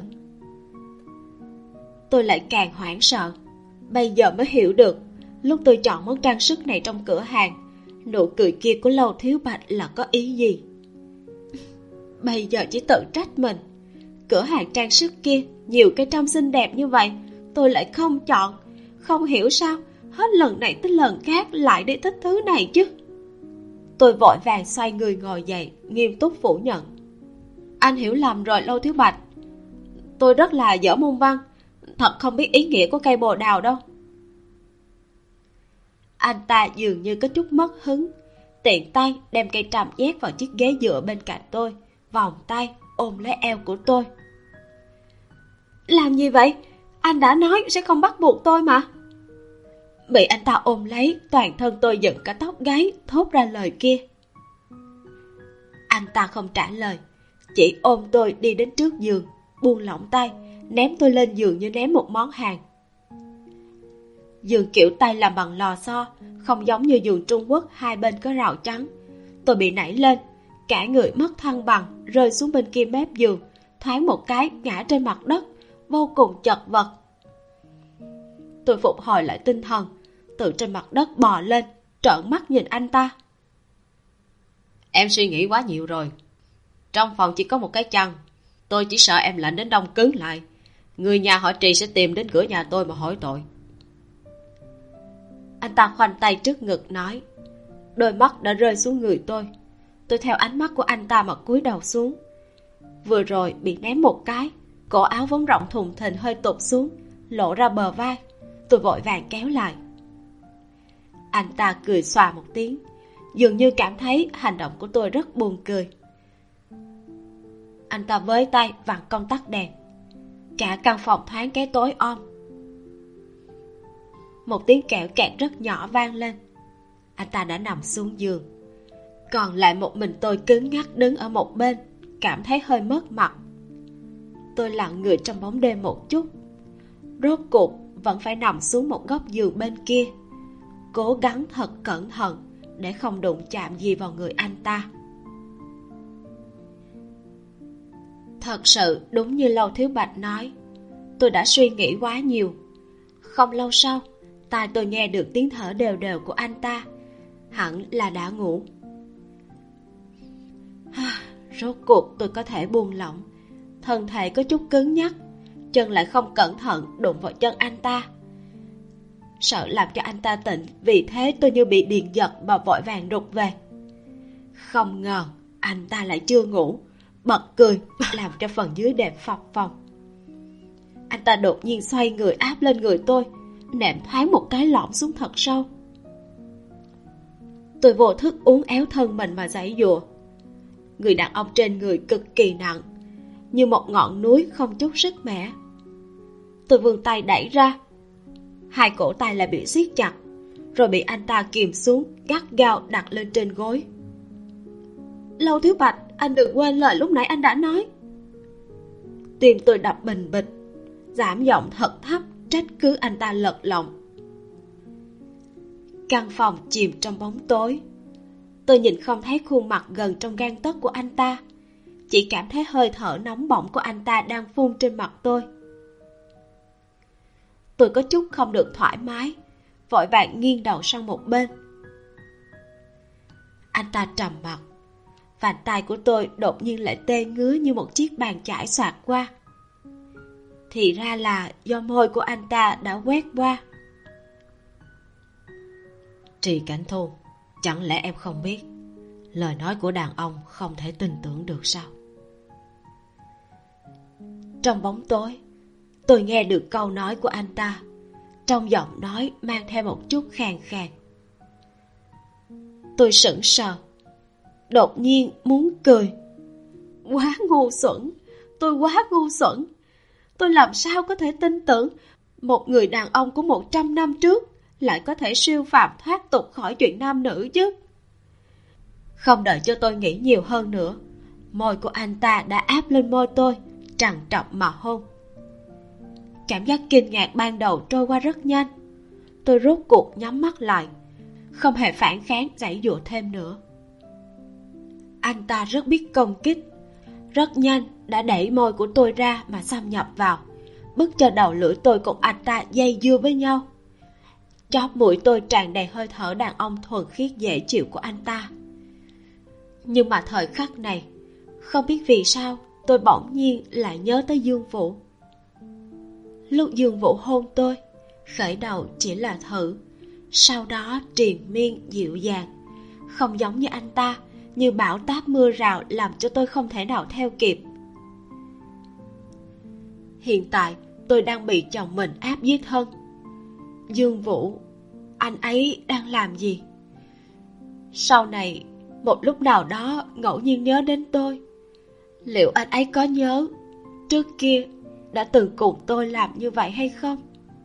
Tôi lại càng hoảng sợ. Bây giờ mới hiểu được, lúc tôi chọn món trang sức này trong cửa hàng, nụ cười kia của Lâu Thiếu Bạch là có ý gì. Bây giờ chỉ tự trách mình. Cửa hàng trang sức kia nhiều cái trăm xinh đẹp như vậy, tôi lại không chọn. Không hiểu sao hết lần này tới lần khác lại đi thích thứ này chứ. Tôi vội vàng xoay người ngồi dậy, nghiêm túc phủ nhận. Anh hiểu lầm rồi Lâu Thiếu Bạch, tôi rất là dở môn văn, thật không biết ý nghĩa của cây bồ đào đâu. Anh ta dường như có chút mất hứng, tiện tay đem cây tràm nhét vào chiếc ghế dựa bên cạnh tôi, vòng tay ôm lấy eo của tôi. Làm gì vậy? Anh đã nói sẽ không bắt buộc tôi mà. Bị anh ta ôm lấy, toàn thân tôi dựng cả tóc gáy, thốt ra lời kia. Anh ta không trả lời, chỉ ôm tôi đi đến trước giường, buông lỏng tay, ném tôi lên giường như ném một món hàng. Giường kiểu tay làm bằng lò xo, không giống như giường Trung Quốc hai bên có rào trắng. Tôi bị nảy lên, cả người mất thăng bằng, rơi xuống bên kia mép giường, thoáng một cái ngã trên mặt đất, vô cùng chật vật. Tôi phục hồi lại tinh thần, từ trên mặt đất bò lên, trợn mắt nhìn anh ta. Em suy nghĩ quá nhiều rồi. Trong phòng chỉ có một cái chăn, tôi chỉ sợ em lạnh đến đông cứng lại. Người nhà họ Trì sẽ tìm đến cửa nhà tôi mà hỏi tội. Anh ta khoanh tay trước ngực nói. Đôi mắt đã rơi xuống người tôi. Tôi theo ánh mắt của anh ta mà cúi đầu xuống. Vừa rồi bị ném một cái, cổ áo vốn rộng thùng thình hơi tụt xuống, lộ ra bờ vai. Tôi vội vàng kéo lại. Anh ta cười xòa một tiếng, dường như cảm thấy hành động của tôi rất buồn cười. Anh ta với tay vặn công tắc đèn. Cả căn phòng thoáng cái tối om. Một tiếng kẹo kẹt rất nhỏ vang lên. Anh ta đã nằm xuống giường. Còn lại một mình tôi cứng ngắc đứng ở một bên, cảm thấy hơi mất mặt. Tôi lặng người trong bóng đêm một chút, rốt cuộc vẫn phải nằm xuống một góc giường bên kia, cố gắng thật cẩn thận để không đụng chạm gì vào người anh ta. Thật sự đúng như Lâu Thiếu Bạch nói, tôi đã suy nghĩ quá nhiều. Không lâu sau, tai tôi nghe được tiếng thở đều đều của anh ta, hẳn là đã ngủ. Rốt cuộc tôi có thể buông lỏng. Thân thể có chút cứng nhắc, chân lại không cẩn thận đụng vào chân anh ta. Sợ làm cho anh ta tỉnh, vì thế tôi như bị điện giật và vội vàng rụt về. Không ngờ anh ta lại chưa ngủ, bật cười làm cho phần dưới đệm phập phồng. Anh ta đột nhiên xoay người áp lên người tôi, nệm thoáng một cái lõm xuống thật sâu. Tôi vô thức uốn éo thân mình mà giãy giụa. Người đàn ông trên người cực kỳ nặng, như một ngọn núi không chút sức mẻ. Tôi vươn tay đẩy ra, hai cổ tay lại bị siết chặt, rồi bị anh ta kìm xuống, gắt gao đặt lên trên gối. Lâu Thiếu Bạch, anh đừng quên lời lúc nãy anh đã nói. Tim tôi đập bình bịch, giảm giọng thật thấp trách cứ anh ta lật lọng. Căn phòng chìm trong bóng tối, Tôi nhìn không thấy khuôn mặt gần trong gang tấc của anh ta, chỉ cảm thấy hơi thở nóng bỏng của anh ta đang phun trên mặt tôi. Tôi có chút không được thoải mái, vội vàng nghiêng đầu sang một bên. Anh ta trầm mặc, vành tai của tôi đột nhiên lại tê ngứa như một chiếc bàn chải xoạc qua. Thì ra là do môi của anh ta đã quét qua. Trì Cảnh Thu, chẳng lẽ em không biết lời nói của đàn ông không thể tin tưởng được sao? Trong bóng tối, tôi nghe được câu nói của anh ta, trong giọng nói mang theo một chút khàn khàn. Tôi sững sờ, đột nhiên muốn cười. Quá ngu xuẩn, tôi quá ngu xuẩn. Tôi làm sao có thể tin tưởng một người đàn ông của 100 năm trước lại có thể siêu phàm thoát tục khỏi chuyện nam nữ chứ? Không đợi cho tôi nghĩ nhiều hơn nữa, môi của anh ta đã áp lên môi tôi, trằn trọc mà hôn. Cảm giác kinh ngạc ban đầu trôi qua rất nhanh. Tôi rốt cuộc nhắm mắt lại, không hề phản kháng giãy giụa thêm nữa. Anh ta rất biết công kích, rất nhanh đã đẩy môi của tôi ra mà xâm nhập vào, bức cho đầu lưỡi tôi cùng anh ta dây dưa với nhau. Chóp mũi tôi tràn đầy hơi thở đàn ông thuần khiết dễ chịu của anh ta. Nhưng mà thời khắc này, không biết vì sao tôi bỗng nhiên lại nhớ tới Dương Vũ. Lúc Dương Vũ hôn tôi, khởi đầu chỉ là thử, sau đó triền miên dịu dàng, không giống như anh ta, như bão táp mưa rào làm cho tôi không thể nào theo kịp. Hiện tại tôi đang bị chồng mình áp dưới thân. Dương Vũ, anh ấy đang làm gì? Sau này, một lúc nào đó ngẫu nhiên nhớ đến tôi, liệu anh ấy có nhớ trước kia đã từng cùng tôi làm như vậy hay không?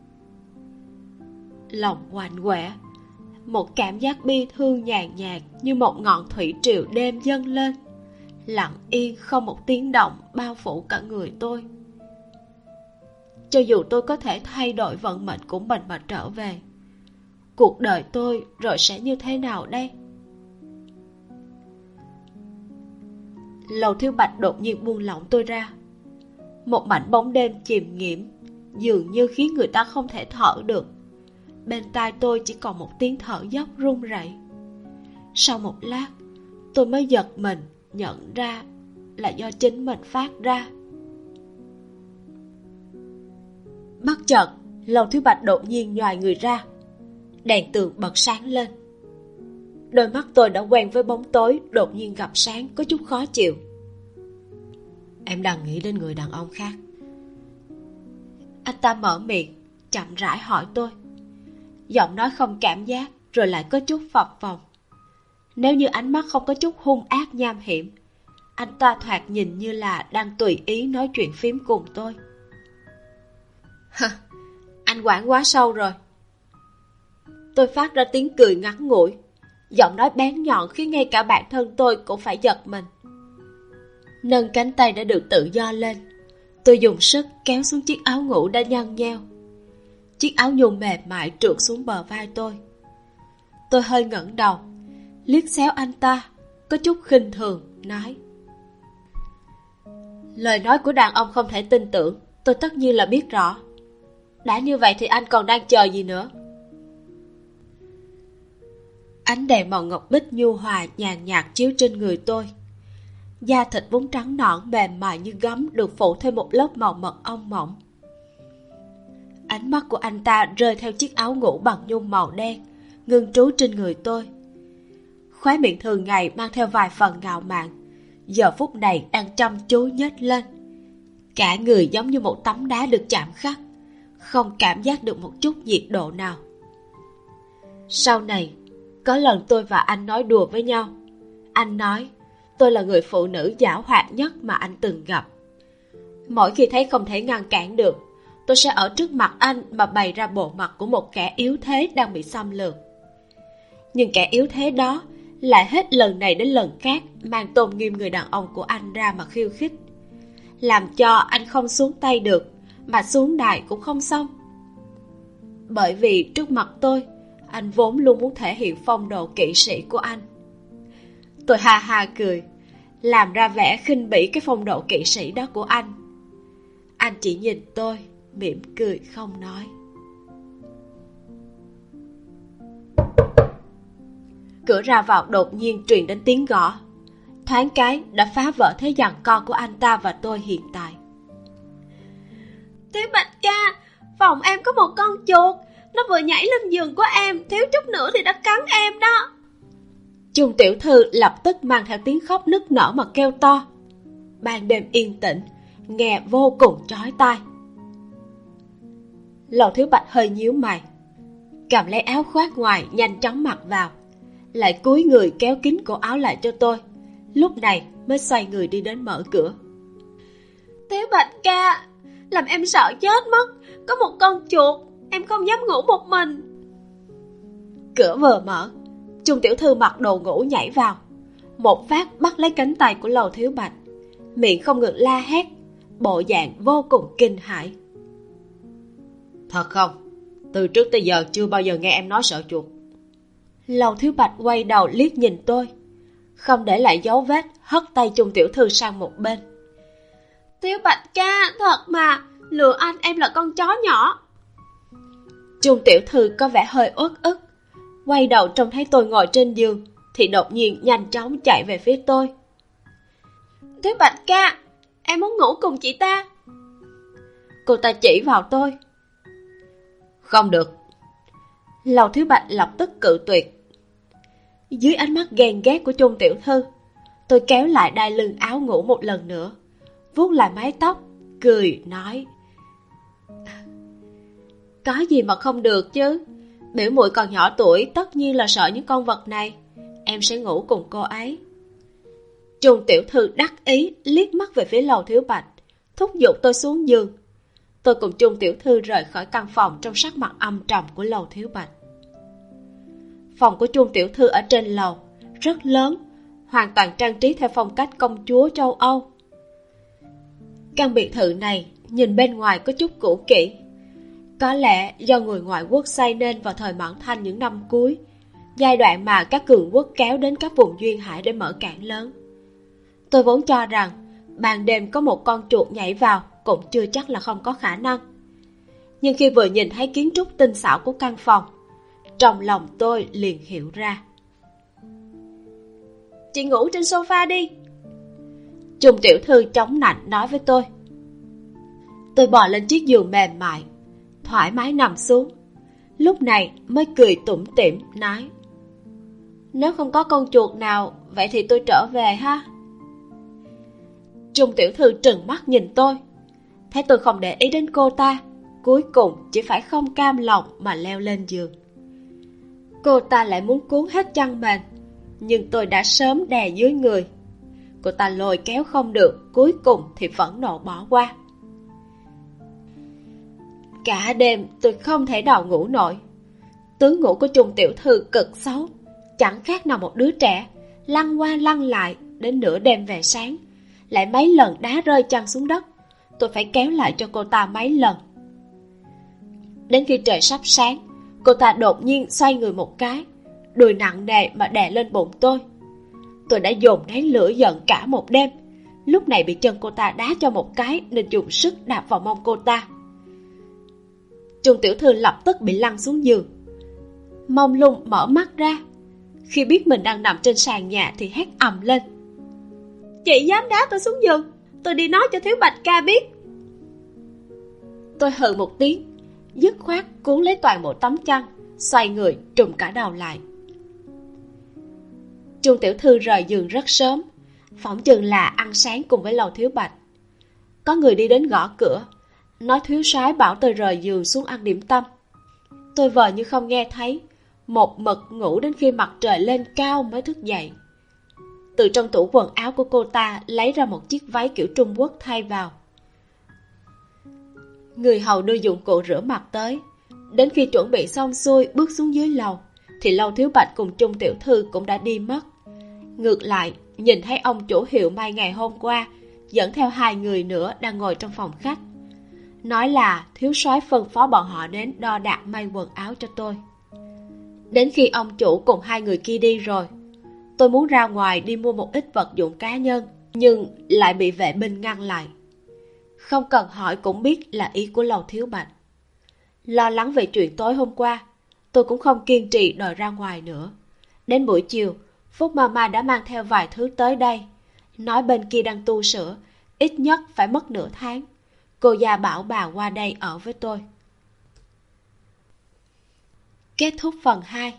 Lòng quạnh quẻ, một cảm giác bi thương nhàn nhạt như một ngọn thủy triều đêm dâng lên, lặng yên không một tiếng động bao phủ cả người tôi. Cho dù tôi có thể thay đổi vận mệnh của mình mà trở về, cuộc đời tôi rồi sẽ như thế nào đây? Lầu Thiếu Bạch đột nhiên buông lỏng tôi ra. Một mảnh bóng đêm chìm nghiễm, dường như khiến người ta không thể thở được. Bên tai tôi chỉ còn một tiếng thở dốc run rẩy. Sau một lát, tôi mới giật mình nhận ra là do chính mình phát ra. Bất chợt, Lầu Thiếu Bạch đột nhiên nhoài người ra. Đèn tường bật sáng lên. Đôi mắt tôi đã quen với bóng tối, đột nhiên gặp sáng có chút khó chịu. Em đang nghĩ đến người đàn ông khác. Anh ta mở miệng, chậm rãi hỏi tôi. Giọng nói không cảm giác, rồi lại có chút phập phồng. Nếu như ánh mắt không có chút hung ác nham hiểm, anh ta thoạt nhìn như là đang tùy ý nói chuyện phím cùng tôi. Anh quản quá sâu rồi. Tôi phát ra tiếng cười ngắn ngủi, giọng nói bén nhọn khiến ngay cả bản thân tôi cũng phải giật mình. Nâng cánh tay đã được tự do lên, tôi dùng sức kéo xuống chiếc áo ngủ đã nhăn nheo. Chiếc áo nhung mềm mại trượt xuống bờ vai tôi. Tôi hơi ngẩng đầu, liếc xéo anh ta, có chút khinh thường, nói: lời nói của đàn ông không thể tin tưởng, tôi tất nhiên là biết rõ. Đã như vậy thì anh còn đang chờ gì nữa? Ánh đèn màu ngọc bích nhu hòa nhàn nhạt chiếu trên người tôi. Da thịt vốn trắng nõn mềm mại như gấm được phủ thêm một lớp màu mật ong mỏng. Ánh mắt của anh ta rơi theo chiếc áo ngủ bằng nhung màu đen, ngưng trú trên người tôi. Khóe miệng thường ngày mang theo vài phần ngạo mạn, giờ phút này đang chăm chú nhếch lên. Cả người giống như một tấm đá được chạm khắc, không cảm giác được một chút nhiệt độ nào. Sau này, có lần tôi và anh nói đùa với nhau. Anh nói tôi là người phụ nữ giảo hoạt nhất mà anh từng gặp. Mỗi khi thấy không thể ngăn cản được, tôi sẽ ở trước mặt anh mà bày ra bộ mặt của một kẻ yếu thế đang bị xâm lược. Nhưng kẻ yếu thế đó lại hết lần này đến lần khác mang tôn nghiêm người đàn ông của anh ra mà khiêu khích, làm cho anh không xuống tay được, mà xuống đài cũng không xong. Bởi vì trước mặt tôi, anh vốn luôn muốn thể hiện phong độ kỵ sĩ của anh. Tôi ha ha cười, làm ra vẻ khinh bỉ cái phong độ kỵ sĩ đó của anh. Anh chỉ nhìn tôi, mỉm cười không nói. Cửa ra vào đột nhiên truyền đến tiếng gõ. Thoáng cái đã phá vỡ thế giằng co của anh ta và tôi hiện tại. Thiếu Bạch ca, phòng em có một con chuột, nó vừa nhảy lên giường của em, thiếu chút nữa thì đã cắn em đó. Chung tiểu thư lập tức mang theo tiếng khóc nức nở mà kêu to. Ban đêm yên tĩnh, nghe vô cùng chói tai. Lầu Thiếu Bạch hơi nhíu mày, cầm lấy áo khoác ngoài nhanh chóng mặc vào, lại cúi người kéo kín cổ áo lại cho tôi. Lúc này mới xoay người đi đến mở cửa. Thiếu Bạch ca, làm em sợ chết mất, có một con chuột, em không dám ngủ một mình. Cửa vừa mở, Chung tiểu thư mặc đồ ngủ nhảy vào, một phát bắt lấy cánh tay của Lầu Thiếu Bạch, miệng không ngừng la hét, bộ dạng vô cùng kinh hãi. Thật không? Từ trước tới giờ chưa bao giờ nghe em nói sợ chuột. Lầu Thiếu Bạch quay đầu liếc nhìn tôi, không để lại dấu vết, hất tay Chung tiểu thư sang một bên. Thiếu Bạch ca, thật mà, lừa anh, em là con chó nhỏ. Chung tiểu thư có vẻ hơi uất ức, quay đầu trông thấy tôi ngồi trên giường thì đột nhiên nhanh chóng chạy về phía tôi. Thiếu Bạch ca, em muốn ngủ cùng chị ta. Cô ta chỉ vào tôi. Không được. Lầu Thiếu Bạch lập tức cự tuyệt. Dưới ánh mắt ghen ghét của Chung tiểu thư, tôi kéo lại đai lưng áo ngủ một lần nữa, vuốt lại mái tóc, cười nói: Có gì mà không được chứ, biểu muội còn nhỏ tuổi, tất nhiên là sợ những con vật này. Em sẽ ngủ cùng cô ấy. Chung tiểu thư đắc ý liếc mắt về phía Lầu Thiếu Bạch, thúc giục tôi xuống giường. Tôi cùng Chung tiểu thư rời khỏi căn phòng trong sắc mặt âm trầm của Lầu Thiếu Bạch. Phòng của Chung tiểu thư ở trên lầu, rất lớn, hoàn toàn trang trí theo phong cách công chúa châu Âu. Căn biệt thự này nhìn bên ngoài có chút cũ kỹ, có lẽ do người ngoại quốc xây nên vào thời Mãn Thanh những năm cuối, giai đoạn mà các cường quốc kéo đến các vùng duyên hải để mở cảng lớn. Tôi vốn cho rằng ban đêm có một con chuột nhảy vào cũng chưa chắc là không có khả năng. Nhưng khi vừa nhìn thấy kiến trúc tinh xảo của căn phòng, trong lòng tôi liền hiểu ra. Chị ngủ trên sofa đi. Chung tiểu thư chống nạnh nói với tôi. Tôi bò lên chiếc giường mềm mại, thoải mái nằm xuống. Lúc này mới cười tủm tỉm nói: Nếu không có con chuột nào, vậy thì tôi trở về ha. Chung tiểu thư trừng mắt nhìn tôi, thấy tôi không để ý đến cô ta, cuối cùng chỉ phải không cam lòng mà leo lên giường. Cô ta lại muốn cuốn hết chăn mền, nhưng tôi đã sớm đè dưới người. Cô ta lôi kéo không được, cuối cùng thì phẫn nộ bỏ qua. Cả đêm tôi không thể nào ngủ nổi. Tướng ngủ của Chung tiểu thư cực xấu, chẳng khác nào một đứa trẻ, lăn qua lăn lại đến nửa đêm về sáng, lại mấy lần đá rơi chăn xuống đất. Tôi phải kéo lại cho cô ta mấy lần. Đến khi trời sắp sáng, cô ta đột nhiên xoay người một cái, đùi nặng nề mà đè lên bụng tôi. Tôi đã dồn nén lửa giận cả một đêm, lúc này bị chân cô ta đá cho một cái nên dùng sức đạp vào mông cô ta. Chung tiểu thư lập tức bị lăn xuống giường, mông lung mở mắt ra. Khi biết mình đang nằm trên sàn nhà thì hét ầm lên: Chị dám đá tôi xuống giường, tôi đi nói cho Thiếu Bạch ca biết. Tôi hừ một tiếng, dứt khoát cuốn lấy toàn bộ tấm chăn, xoay người trùm cả đầu lại. Chung tiểu thư rời giường rất sớm, phỏng chừng là ăn sáng cùng với Lầu Thiếu Bạch. Có người đi đến gõ cửa, nói thiếu soái bảo tôi rời giường xuống ăn điểm tâm. Tôi vờ như không nghe thấy, một mực ngủ đến khi mặt trời lên cao mới thức dậy. Từ trong tủ quần áo của cô ta lấy ra một chiếc váy kiểu Trung Quốc thay vào. Người hầu đưa dụng cụ rửa mặt tới. Đến khi chuẩn bị xong xuôi bước xuống dưới lầu thì Lầu Thiếu Bạch cùng Chung tiểu thư cũng đã đi mất. Ngược lại, nhìn thấy ông chủ Hiệu Mai ngày hôm qua dẫn theo 2 người nữa đang ngồi trong phòng khách, nói là thiếu soái phân phó bọn họ đến đo đạc may quần áo cho tôi. Đến khi ông chủ cùng 2 người kia đi rồi, tôi muốn ra ngoài đi mua một ít vật dụng cá nhân, nhưng lại bị vệ binh ngăn lại. Không cần hỏi cũng biết là ý của Lầu Thiếu Bạch. Lo lắng về chuyện tối hôm qua, tôi cũng không kiên trì đòi ra ngoài nữa. Đến buổi chiều, Phúc Mama đã mang theo vài thứ tới đây, nói bên kia đang tu sửa, ít nhất phải mất nửa tháng. Cô già bảo bà qua đây ở với tôi. Kết thúc phần 2.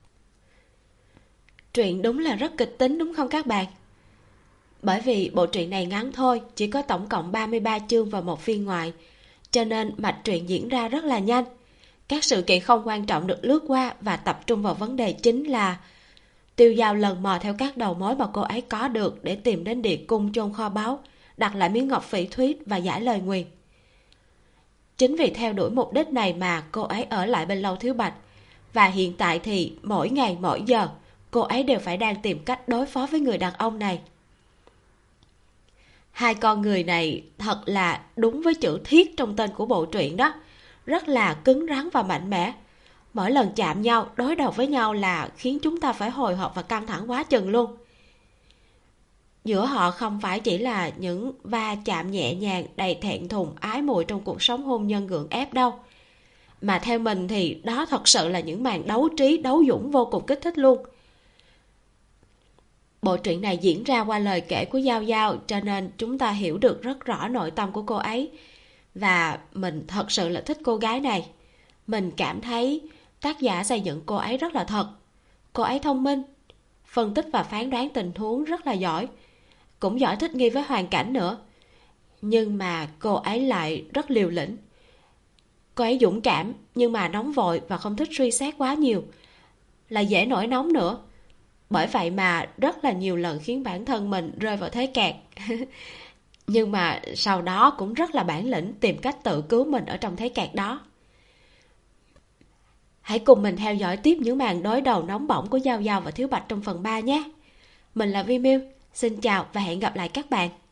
Truyện đúng là rất kịch tính đúng không các bạn? Bởi vì bộ truyện này ngắn thôi, chỉ có tổng cộng 33 chương và một phiên ngoại, cho nên mạch truyện diễn ra rất là nhanh. Các sự kiện không quan trọng được lướt qua và tập trung vào vấn đề chính là Tiêu Dao lần mò theo các đầu mối mà cô ấy có được để tìm đến địa cung chôn kho báu, đặt lại miếng ngọc phỉ thúy và giải lời nguyền. Chính vì theo đuổi mục đích này mà cô ấy ở lại bên Lâu Thiếu Bạch, và hiện tại thì mỗi ngày mỗi giờ cô ấy đều phải đang tìm cách đối phó với người đàn ông này. Hai con người này thật là đúng với chữ thiết trong tên của bộ truyện đó, rất là cứng rắn và mạnh mẽ. Mỗi lần chạm nhau, đối đầu với nhau là khiến chúng ta phải hồi hộp và căng thẳng quá chừng luôn. Giữa họ không phải chỉ là những va chạm nhẹ nhàng đầy thẹn thùng ái muội trong cuộc sống hôn nhân gượng ép đâu, mà theo mình thì đó thật sự là những màn đấu trí, đấu dũng vô cùng kích thích luôn. Bộ truyện này diễn ra qua lời kể của Giao Giao, cho nên chúng ta hiểu được rất rõ nội tâm của cô ấy. Và mình thật sự là thích cô gái này. Mình cảm thấy tác giả xây dựng cô ấy rất là thật. Cô ấy thông minh, phân tích và phán đoán tình huống rất là giỏi, cũng giỏi thích nghi với hoàn cảnh nữa. Nhưng mà cô ấy lại rất liều lĩnh. Cô ấy dũng cảm nhưng mà nóng vội và không thích suy xét quá nhiều, là dễ nổi nóng nữa. Bởi vậy mà rất là nhiều lần khiến bản thân mình rơi vào thế kẹt. Nhưng mà sau đó cũng rất là bản lĩnh tìm cách tự cứu mình ở trong thế kẹt đó. Hãy cùng mình theo dõi tiếp những màn đối đầu nóng bỏng của Giao Giao và Thiếu Bạch trong phần 3 nhé. Mình là Vi Miu, xin chào và hẹn gặp lại các bạn.